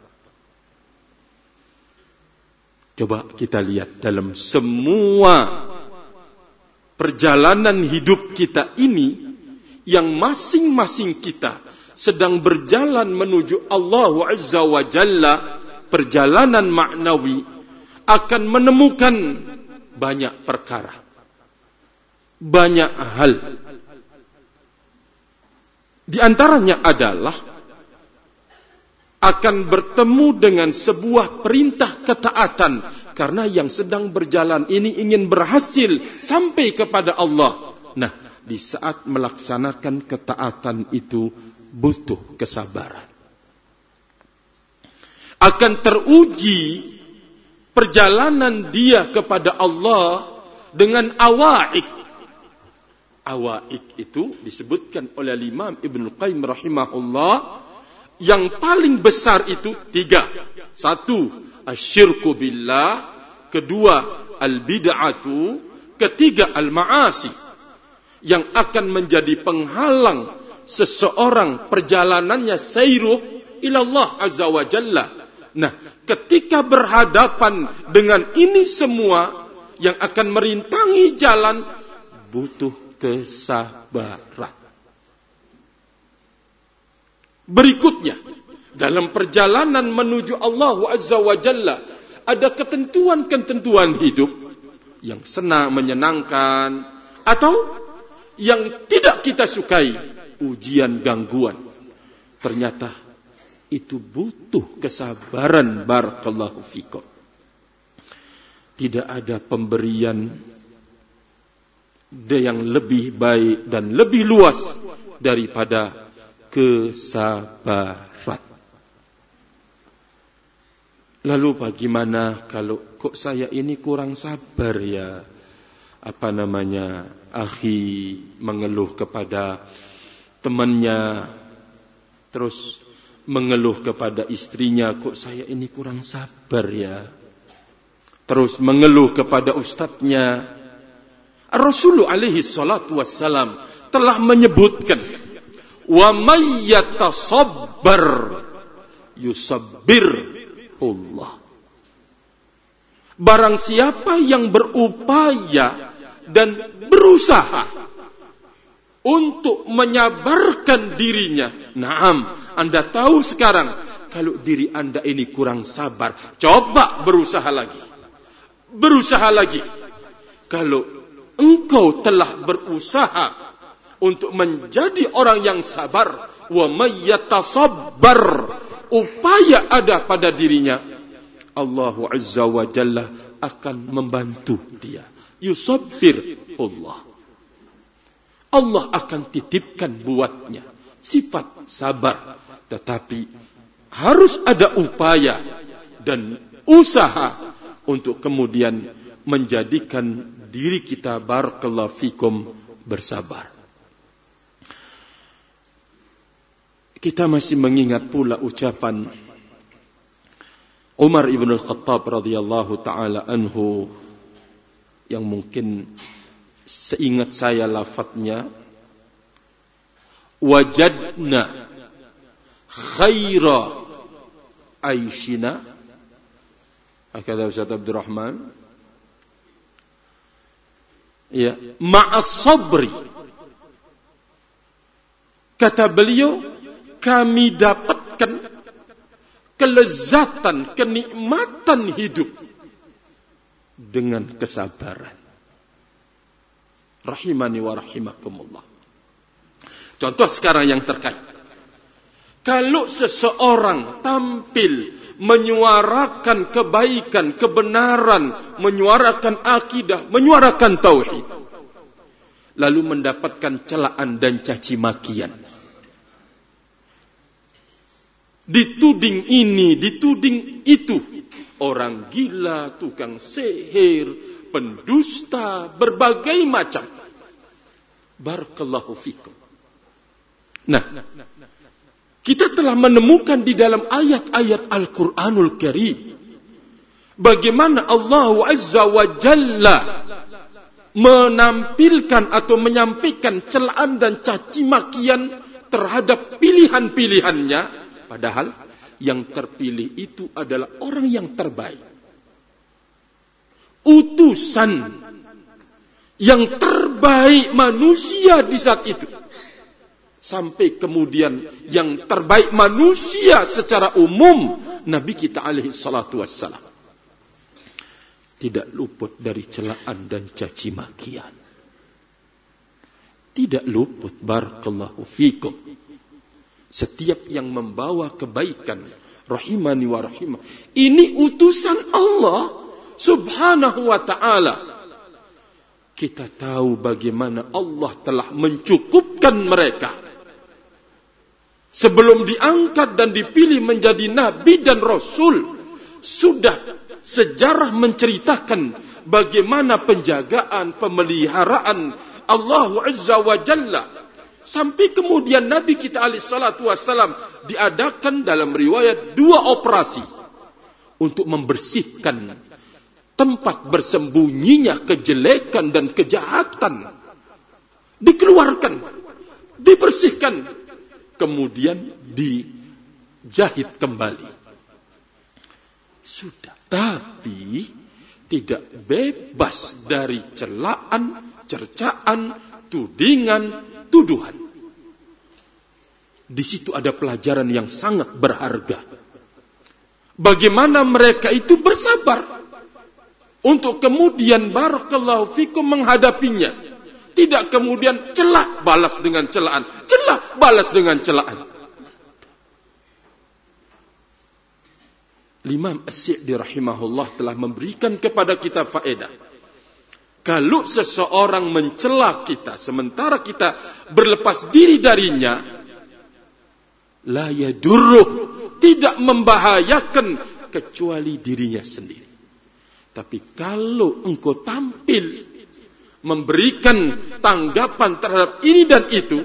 Coba kita lihat dalam semua perjalanan hidup kita ini yang masing-masing kita sedang berjalan menuju Allah Azza wa Jalla, perjalanan maknawi, akan menemukan banyak perkara, banyak hal. Di antaranya adalah akan bertemu dengan sebuah perintah ketaatan, karena yang sedang berjalan ini ingin berhasil sampai kepada Allah. Nah, di saat melaksanakan ketaatan itu butuh kesabaran. Akan teruji perjalanan dia kepada Allah dengan awaik. Awaik itu disebutkan oleh Imam Ibnu Qayyim rahimahullah, yang paling besar itu 3. 1, asyirku billah. 2, al-bid'atu. 3, al-ma'asi. Yang akan menjadi penghalang seseorang perjalanannya sairuh ilallah azza wa jalla. Nah, ketika berhadapan dengan ini semua yang akan merintangi jalan, butuh kesabaran. Berikutnya, dalam perjalanan menuju Allah azza wa jalla, ada ketentuan-ketentuan hidup yang senang, menyenangkan, atau yang tidak kita sukai, ujian, gangguan. Ternyata itu butuh kesabaran. Barakallahu fikum. Tidak ada pemberian yang lebih baik dan lebih luas daripada kesabaran. Lalu bagaimana kalau kok saya ini kurang sabar ya? Akhi mengeluh kepada temannya, terus mengeluh kepada istrinya, kok saya ini kurang sabar ya. Terus mengeluh kepada ustadznya. Rasulullah alaihi salatu wassalam telah menyebutkan, wa may yatasabbar yusabbirullah. Barang siapa yang berupaya dan berusaha untuk menyabarkan dirinya. Naam, Anda tahu sekarang kalau diri Anda ini kurang sabar, coba berusaha lagi. Berusaha lagi. Kalau engkau telah berusaha untuk menjadi orang yang sabar, wa may yatasabbar, upaya ada pada dirinya, Allah Azza wa Jalla akan membantu dia. Yusabbirullah. Allah akan titipkan buatnya sifat sabar, tetapi harus ada upaya dan usaha untuk kemudian menjadikan diri kita, barakallahu fikum, bersabar. Kita masih mengingat pula ucapan Umar ibn al-Khattab radhiyallahu ta'ala anhu, yang mungkin seingat saya lafadznya, wajadna khaira aishina. Kata Ustaz Abdul Rahman, ya, ma'as sabri. Kata beliau, kami dapatkan kelezatan, kenikmatan hidup dengan kesabaran. Rahimani wa rahimakumullah. Contoh sekarang yang terkait. Kalau seseorang tampil menyuarakan kebaikan, kebenaran, menyuarakan akidah, menyuarakan tauhid, lalu mendapatkan celaan dan caci makian, dituding ini, dituding itu, orang gila, tukang sihir, pendusta, berbagai macam. Barakallahu fikum. Nah, kita telah menemukan di dalam ayat-ayat Al-Quranul Karim bagaimana Allah Azza wa Jalla menampilkan atau menyampaikan celaan dan caci makian terhadap pilihan-pilihannya, padahal yang terpilih itu adalah orang yang terbaik, utusan
yang terbaik manusia di saat itu. Sampai kemudian yang terbaik manusia secara umum, Nabi kita alaihi salatu wassalam, tidak luput dari celaan dan caci makian. Tidak luput, barakallahu fikum. Setiap yang membawa kebaikan, rahimani wa rahimah, ini utusan Allah subhanahu wa ta'ala. Kita tahu bagaimana Allah telah mencukupkan mereka. Sebelum diangkat dan dipilih menjadi nabi dan rasul, sudah sejarah menceritakan bagaimana penjagaan, pemeliharaan Allah Azza wa Jalla. Sampai kemudian Nabi kita alaihi salatu wassalam diadakan dalam riwayat 2 operasi untuk membersihkan tempat bersembunyinya kejelekan dan kejahatan. Dikeluarkan, dibersihkan, kemudian dijahit kembali. Sudah, tapi tidak bebas dari celaan, cercaan, tudingan, tuduhan. Di situ ada pelajaran yang sangat berharga. Bagaimana mereka itu bersabar untuk kemudian barakallahu fikum menghadapinya. Tidak kemudian celah balas dengan celaan, celah balas dengan celaan. Imam As-Sa'di rahimahullah telah memberikan kepada kita faedah. Kalau seseorang mencela kita sementara kita berlepas diri darinya, la yadurruh, tidak membahayakan kecuali dirinya sendiri. Tapi kalau engkau tampil memberikan tanggapan terhadap ini dan itu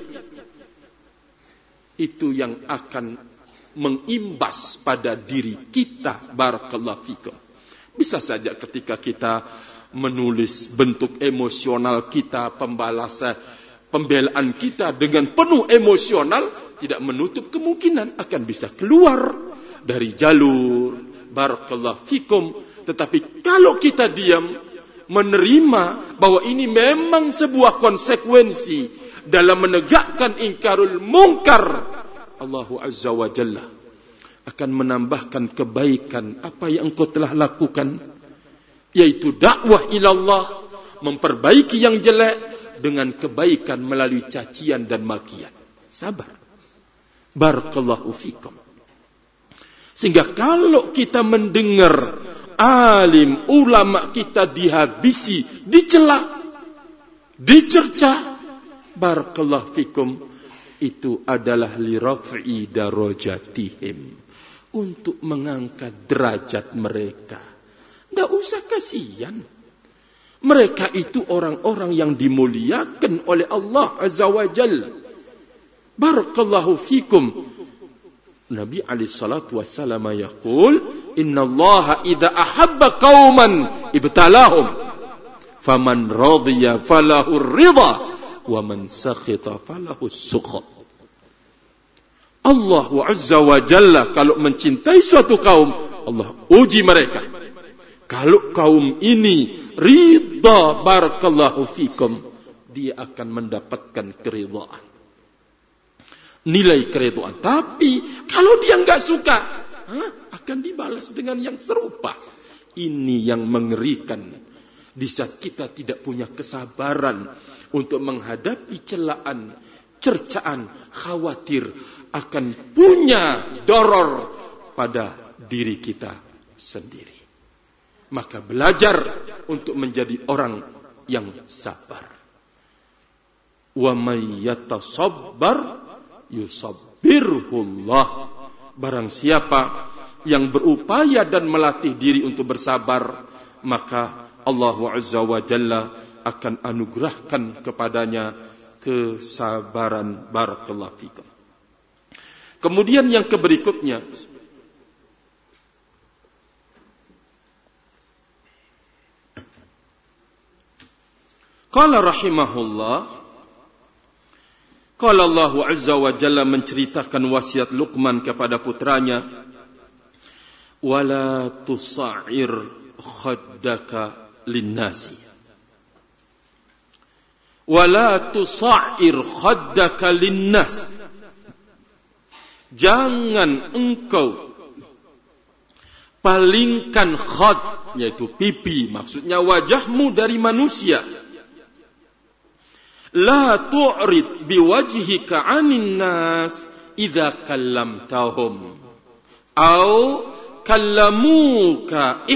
yang akan mengimbas pada diri kita, barakallahu fikum. Bisa saja ketika kita menulis bentuk emosional kita, pembelaan kita dengan penuh emosional, tidak menutup kemungkinan akan bisa keluar dari jalur barakallahu fikum. Tetapi kalau kita diam, menerima bahwa ini memang sebuah konsekuensi dalam menegakkan ingkarul mungkar, Allah Azza wa Jalla akan menambahkan kebaikan apa yang engkau telah lakukan, yaitu dakwah ilallah, memperbaiki yang jelek dengan kebaikan melalui cacian dan makian. Sabar. Barakallahu fikum. Sehingga kalau kita mendengar alim, ulama kita dihabisi, dicela, dicerca, barakallahu fikum, itu adalah li raf'i darajatihim, untuk mengangkat derajat mereka. Tidak usah kasihan. Mereka itu orang-orang yang dimuliakan oleh Allah Azza wa Jalla. Barakallahu fikum. Nabi alaihi salatu wassalam yaqul, inna Allah idza ahabba qauman ibtalahum, faman radiya falahu ridha, wa man sakhita falahu sukhat. Allah Azza wa Jalla kalau mencintai suatu kaum, Allah uji mereka. Kalau kaum ini ridha, barakallahu fikum, dia akan mendapatkan keridhaan, nilai keridhaan. Tapi kalau dia enggak suka, akan dibalas dengan yang serupa. Ini yang mengerikan. Di saat kita tidak punya kesabaran untuk menghadapi celaan, cercaan, khawatir akan punya doror pada diri kita sendiri. Maka belajar untuk menjadi orang yang sabar. Wa may yatasabbar yusabbirhullah. Barang siapa yang berupaya dan melatih diri untuk bersabar, maka Allah Azza wa Jalla akan anugerahkan kepadanya kesabaran. Barakallahu fikum. Kemudian yang berikutnya, qala rahimahullah, qala Allah Azza wa Jalla menceritakan wasiat Luqman kepada putranya, wala tusa'ir khaddaka linnasi. Wala tusa'ir khaddaka linnas. Jangan engkau palingkan khad, yaitu pipi, maksudnya wajahmu dari manusia. La tu'rid biwajhika 'anin nas idza kallamtahum aw kallamuka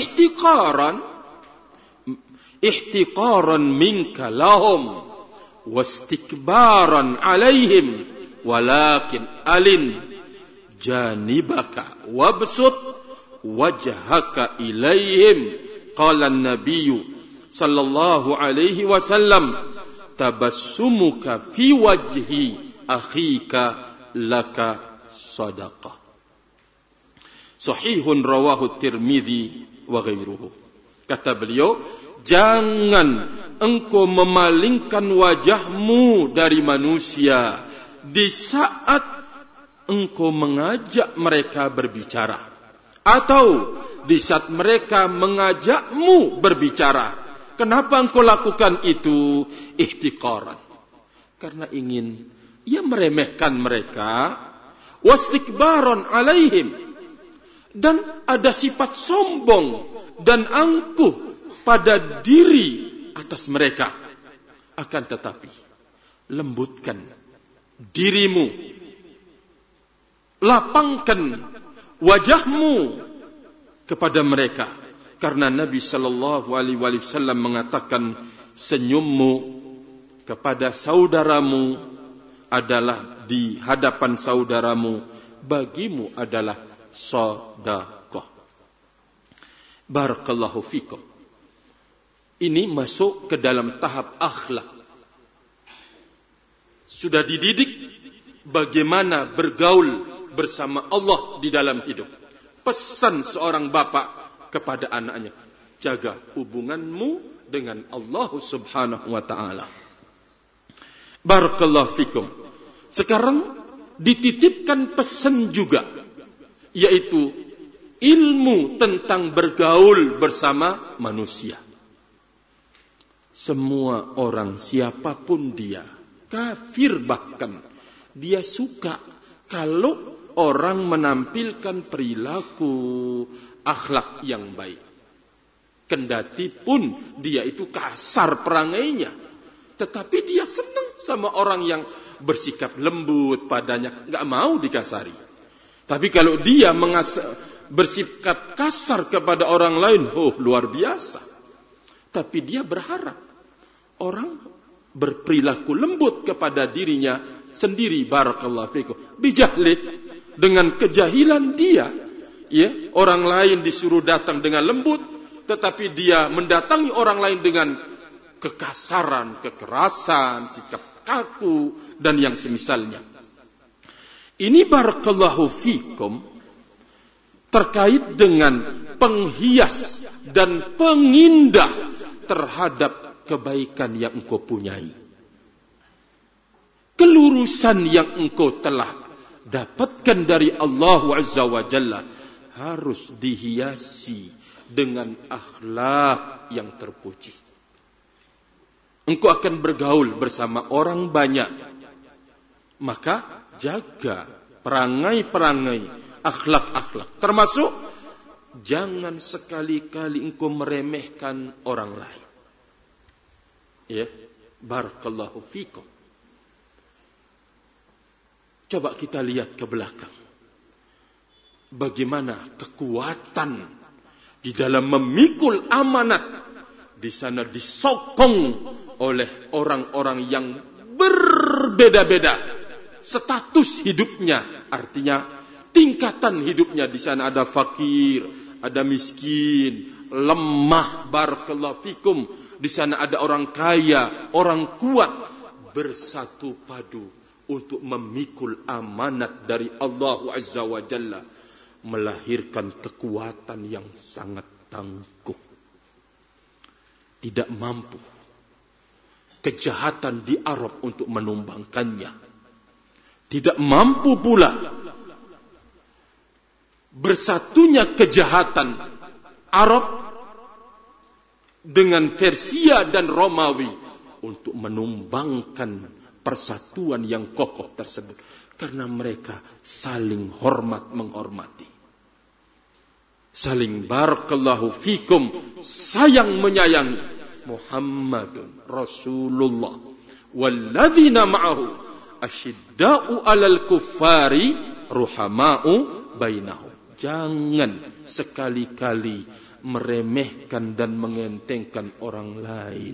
ihtiqaran minka lahum wastikbaran 'alaihim walakin alin janibaka wabsut wajhaka ilaihim. Qala an-nabiy sallallahu alaihi wasallam tabassumuka fi wajhi akhika laka sadaqah. Sahihun rawahu Tirmidzi wa ghairuhu. Kata beliau, jangan engkau memalingkan wajahmu dari manusia di saat engkau mengajak mereka berbicara, atau di saat mereka mengajakmu berbicara. Kenapa engkau lakukan itu? Ihtiqaran, karena ingin meremehkan mereka. Wastikbaran alaihim, dan ada sifat sombong dan angkuh pada diri atas mereka. Akan tetapi lembutkan dirimu, lapangkan wajahmu kepada mereka, karena Nabi sallallahu alaihi wasallam mengatakan, senyummu kepada saudaramu adalah di hadapan saudaramu, bagimu adalah sedekah. Barakallahu fikum. Ini masuk ke dalam tahap akhlak. Sudah dididik bagaimana bergaul bersama Allah di dalam hidup. Pesan seorang bapak kepada anaknya, jaga hubunganmu dengan Allah Subhanahu wa ta'ala. Barakallahu fikum. Sekarang dititipkan pesan juga, yaitu ilmu tentang bergaul bersama manusia. Semua orang, siapapun dia, kafir bahkan, dia suka kalau orang menampilkan perilaku akhlak yang baik. Kendati pun dia itu kasar perangainya, tetapi dia senang sama orang yang bersikap lembut padanya, nggak mau dikasari. Tapi kalau dia bersikap kasar kepada orang lain, luar biasa. Tapi dia berharap orang berperilaku lembut kepada dirinya sendiri. Barakallahu fikum. Bijahli, dengan kejahilan dia, orang lain disuruh datang dengan lembut, tetapi dia mendatangi orang lain dengan kekasaran, kekerasan, sikap kaku, dan yang semisalnya. Ini barakallahu fikum terkait dengan penghias dan pengindah terhadap kebaikan yang engkau punyai. Kelurusan yang engkau telah dapatkan dari Allah Azza wa Jalla harus dihiasi dengan akhlak yang terpuji. Engkau akan bergaul bersama orang banyak, maka jaga perangai-perangai, akhlak-akhlak. Termasuk jangan sekali-kali engkau meremehkan orang lain. Barakallahu fikum. Coba kita lihat ke belakang. Bagaimana kekuatan di dalam memikul amanat. Di sana disokong oleh orang-orang yang berbeda-beda status hidupnya, artinya tingkatan hidupnya. Di sana ada fakir, ada miskin, lemah, barakallahu fikum. Di sana ada orang kaya, orang kuat, bersatu padu untuk memikul amanat dari Allah Azza wa Jalla, melahirkan kekuatan yang sangat tangguh. Tidak mampu kejahatan di Arab untuk menumbangkannya. Tidak mampu pula bersatunya kejahatan Arab dengan Persia dan Romawi untuk menumbangkan persatuan yang kokoh tersebut. Karena mereka saling hormat menghormati. Saling barakallahu fikum, sayang menyayangi. Muhammadun Rasulullah walladzina ma'ahu asyidda'u 'alal kuffari ruhama'u bainahum. Jangan sekali-kali meremehkan dan mengentengkan orang lain.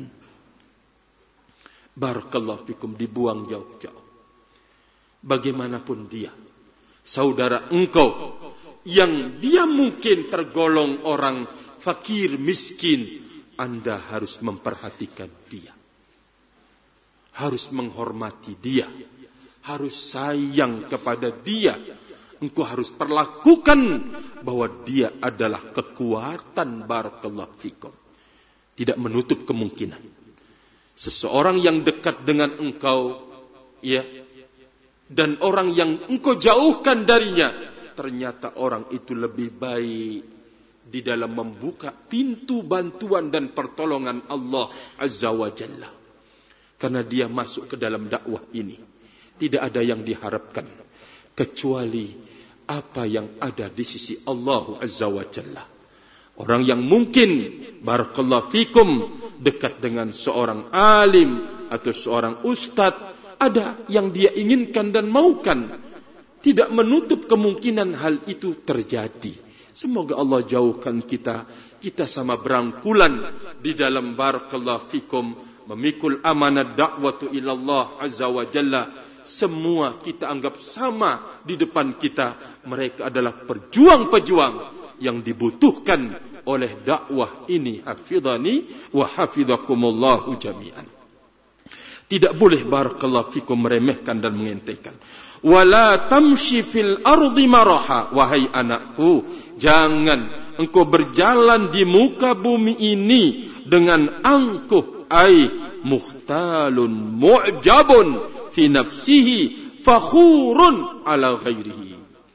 Barakallahu fikum, dibuang jauh-jauh. Bagaimanapun dia, saudara engkau, yang dia mungkin tergolong orang fakir, miskin, Anda harus memperhatikan dia. Harus menghormati dia. Harus sayang kepada dia. Engkau harus perlakukan bahwa dia adalah kekuatan. Barakallahu fikum. Tidak menutup kemungkinan seseorang yang dekat dengan engkau, ya, dan orang yang engkau jauhkan darinya, ternyata orang itu lebih baik di dalam membuka pintu bantuan dan pertolongan Allah Azza wa Jalla. Karena dia masuk ke dalam dakwah ini, tidak ada yang diharapkan kecuali apa yang ada di sisi Allah Azza wa Jalla. Orang yang mungkin barakallahu fikum dekat dengan seorang alim atau seorang ustadz, ada yang dia inginkan dan maukan, tidak menutup kemungkinan hal itu terjadi. Semoga Allah jauhkan kita sama berangkulan di dalam barakallahu fikum memikul amanat dakwatu ilallah azza wa jalla. Semua kita anggap sama di depan kita. Mereka adalah pejuang-pejuang yang dibutuhkan oleh dakwah ini. Hafidhani wa hafidhakumullahu jami'an. Tidak boleh barakallahu fikum meremehkan dan mengentengkan. Wala tamshi fil ardi maraha, wahai anakku, jangan engkau berjalan di muka bumi ini dengan angkuh, ai mukhtalun mu'jabun fi nafsihi fakhurun ala ghairihi.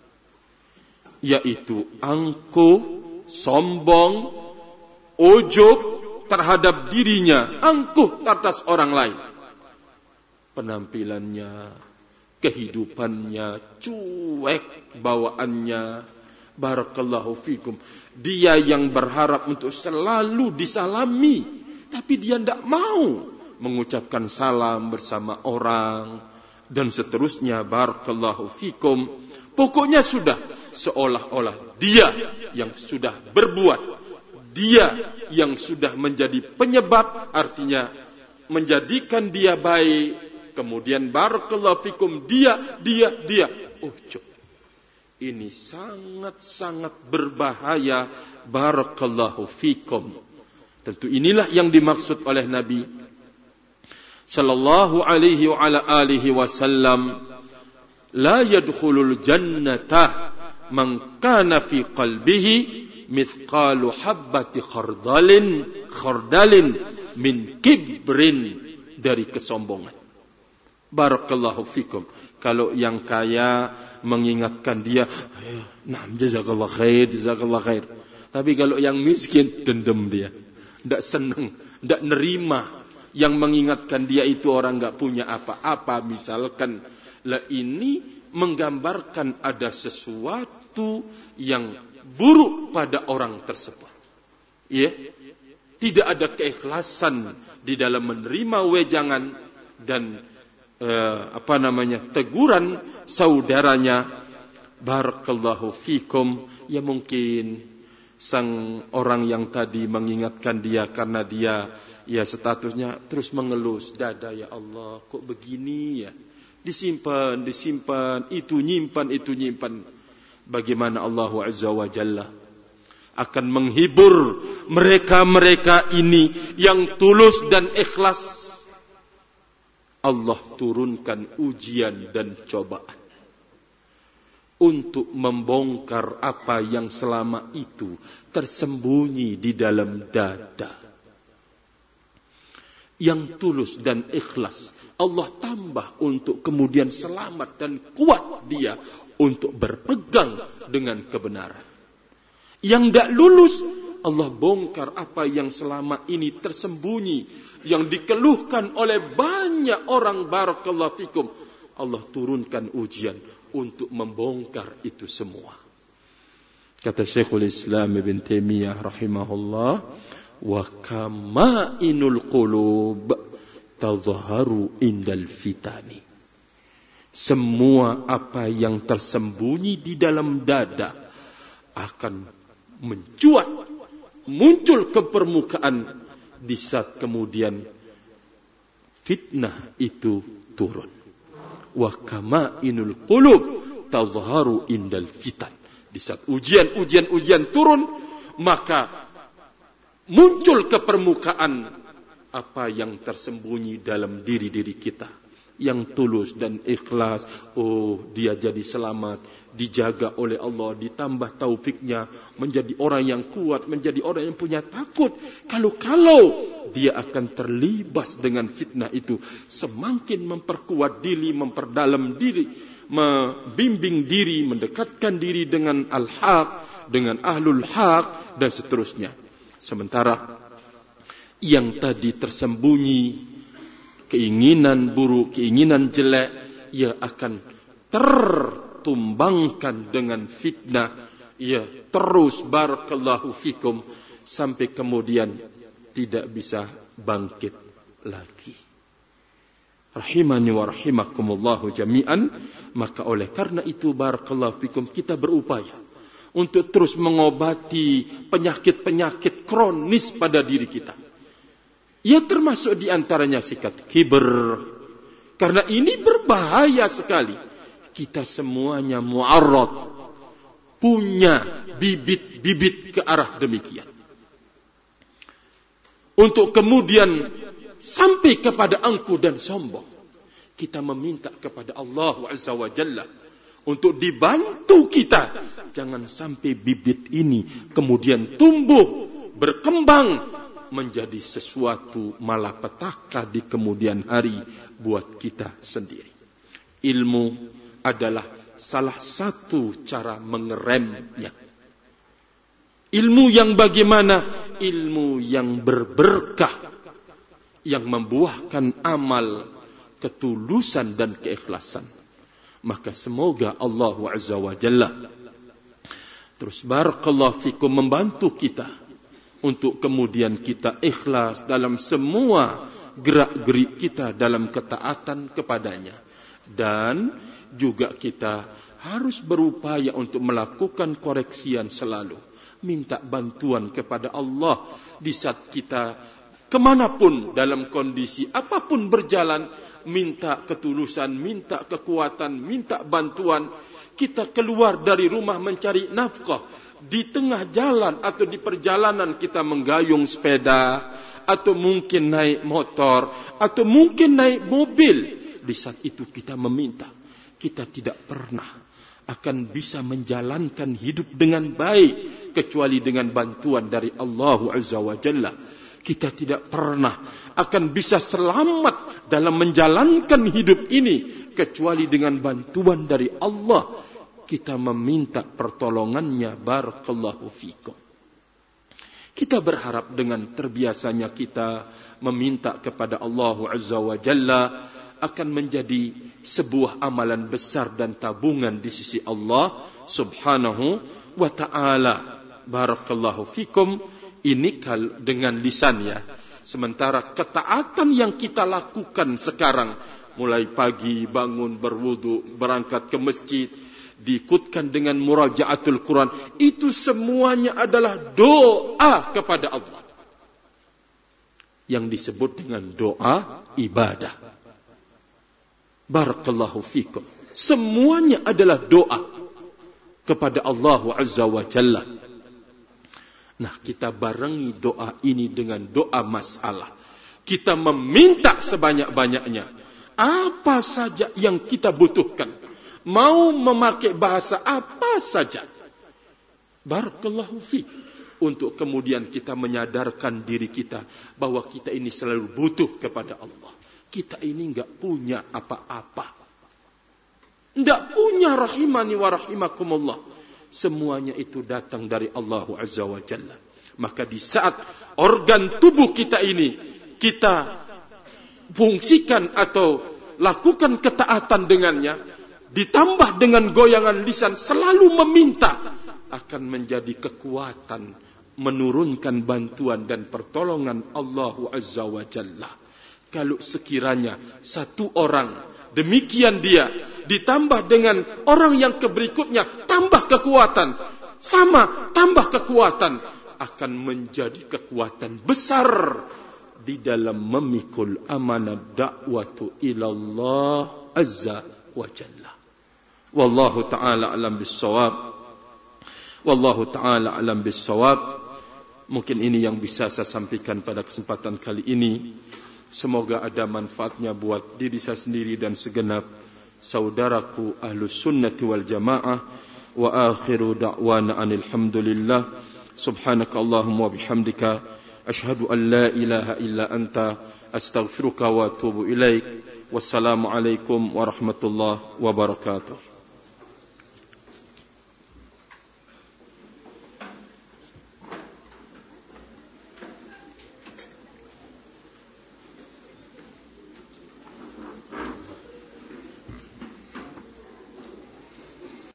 Yaitu angkuh, sombong, ujub terhadap dirinya, angkuh atas orang lain. Penampilannya, kehidupannya, cuek bawaannya. Barakallahu fikum. Dia yang berharap untuk selalu disalami, tapi dia tidak mau mengucapkan salam bersama orang, dan seterusnya. Barakallahu fikum. Pokoknya sudah seolah-olah dia yang sudah berbuat, dia yang sudah menjadi penyebab, artinya menjadikan dia baik. Kemudian barakallahu fikum dia. Ini sangat-sangat berbahaya. Barakallahu fikum. Tentu inilah yang dimaksud oleh Nabi sallallahu alaihi wa ala alihi wasallam. La yadkhulul jannata man kana fi qalbihi mithqalu habbati khardalin min kibrin, dari kesombongan. Barakallahu fikum. Kalau yang kaya mengingatkan dia, nah, jazakallah khair. Tapi kalau yang miskin, dendam dia, tidak senang, tidak nerima. Yang mengingatkan dia itu orang tidak punya apa-apa, misalkan. Lah, ini menggambarkan ada sesuatu yang buruk pada orang tersebut. Ya, tidak ada keikhlasan di dalam menerima wejangan dan teguran saudaranya. Barakallahu fikum. Ya, mungkin sang orang yang tadi mengingatkan dia karena dia ya statusnya terus mengelus dada, ya Allah kok begini ya, disimpan, itu nyimpan. Bagaimana Allah Azza wa Jalla akan menghibur mereka ini yang tulus dan ikhlas. Allah turunkan ujian dan cobaan untuk membongkar apa yang selama itu tersembunyi di dalam dada. Yang tulus dan ikhlas Allah tambah untuk kemudian selamat dan kuat dia untuk berpegang dengan kebenaran. Yang tidak lulus Allah bongkar apa yang selama ini tersembunyi, yang dikeluhkan oleh banyak orang. Barakallahu fikum. Allah turunkan ujian untuk membongkar itu semua. Kata Syekhul Islam Ibn Taimiyah rahimahullah, wa kama'inul qulub tadhaharu indal fitani. Semua apa yang tersembunyi di dalam dada akan mencuat, muncul ke permukaan di saat kemudian fitnah itu turun. Wa kama'inul qulub tadhaharu indal fitan. Di saat ujian turun, maka muncul ke permukaan apa yang tersembunyi dalam diri kita. Yang tulus dan ikhlas, oh dia jadi selamat, dijaga oleh Allah, ditambah taufiknya, menjadi orang yang kuat, menjadi orang yang punya takut. Kalau dia akan terlibat dengan fitnah itu, semakin memperkuat diri, memperdalam diri, membimbing diri, mendekatkan diri dengan al-haq, dengan ahlul haq, dan seterusnya. Sementara yang tadi tersembunyi, keinginan buruk, keinginan jelek, ia akan tertumbangkan dengan fitnah. Ia terus barakallahu fikum sampai kemudian tidak bisa bangkit lagi. Rahimani wa rahimakumullahu jami'an. Maka oleh karena itu barakallahu fikum, kita berupaya untuk terus mengobati penyakit-penyakit kronis pada diri kita. Ya, termasuk diantaranya sikap kibr. Karena ini berbahaya sekali. Kita semuanya mu'arrad, punya bibit-bibit ke arah demikian. Untuk kemudian sampai kepada angkuh dan sombong. Kita meminta kepada Allah Azza wa Jalla untuk dibantu kita. Jangan sampai bibit ini kemudian tumbuh, berkembang, menjadi sesuatu malapetaka di kemudian hari buat kita sendiri. Ilmu adalah salah satu cara mengeremnya. Ilmu yang bagaimana? Ilmu yang berberkah, yang membuahkan amal, ketulusan dan keikhlasan. Maka semoga Allah Azza wa Jalla terus barakallahu fikum membantu kita untuk kemudian kita ikhlas dalam semua gerak-gerik kita dalam ketaatan kepadanya. Dan juga kita harus berupaya untuk melakukan koreksian selalu. Minta bantuan kepada Allah di saat kita kemanapun dalam kondisi apapun berjalan. Minta ketulusan, minta kekuatan, minta bantuan. Kita keluar dari rumah mencari nafkah. Di tengah jalan atau di perjalanan kita menggayung sepeda, atau mungkin naik motor, atau mungkin naik mobil. Di saat itu kita meminta. Kita tidak pernah akan bisa menjalankan hidup dengan baik kecuali dengan bantuan dari Allah Azza wa Jalla. Kita tidak pernah akan bisa selamat dalam menjalankan hidup ini kecuali dengan bantuan dari Allah. Kita meminta pertolongannya. Barakallahu fikum. Kita berharap dengan terbiasanya kita meminta kepada Allah Azza wa Jalla akan menjadi sebuah amalan besar dan tabungan di sisi Allah Subhanahu wa ta'ala. Barakallahu fikum. Ini dengan lisan ya. Sementara ketaatan yang kita lakukan sekarang, mulai pagi bangun berwudu, berangkat ke masjid, diikutkan dengan murajaatul Quran, itu semuanya adalah doa kepada Allah. Yang disebut dengan doa ibadah. Barakallahu fikum. Semuanya adalah doa kepada Allah Azza wa Jalla. Nah, kita barengi doa ini dengan doa masalah. Kita meminta sebanyak-banyaknya. Apa saja yang kita butuhkan. Mau memakai bahasa apa saja. Barakallahu fiik. Untuk kemudian kita menyadarkan diri kita bahwa kita ini selalu butuh kepada Allah. Kita ini enggak punya apa-apa. Enggak punya rahimani wa rahimakumullah. Semuanya itu datang dari Allah Azza wa Jalla. Maka di saat organ tubuh kita ini kita fungsikan atau lakukan ketaatan dengannya, ditambah dengan goyangan lisan selalu meminta, akan menjadi kekuatan menurunkan bantuan dan pertolongan Allah Azza wa Jalla. Kalau sekiranya satu orang demikian dia, ditambah dengan orang yang berikutnya, tambah kekuatan, sama tambah kekuatan, akan menjadi kekuatan besar di dalam memikul amanah da'watu ilallah Azza wa Jalla. Wallahu ta'ala alam bis-shawab. Wallahu ta'ala alam bis-shawab. Mungkin ini yang bisa saya sampaikan pada kesempatan kali ini. Semoga ada manfaatnya buat diri saya sendiri dan segenap saudaraku Ahlus Sunnati wal Jamaah. Wa akhiru da'wana anil hamdulillah. Subhanakallahumma wa bihamdika ashhadu an la ilaha illa anta astaghfiruka wa atubu ilaik. Wassalamu alaikum warahmatullahi wabarakatuh.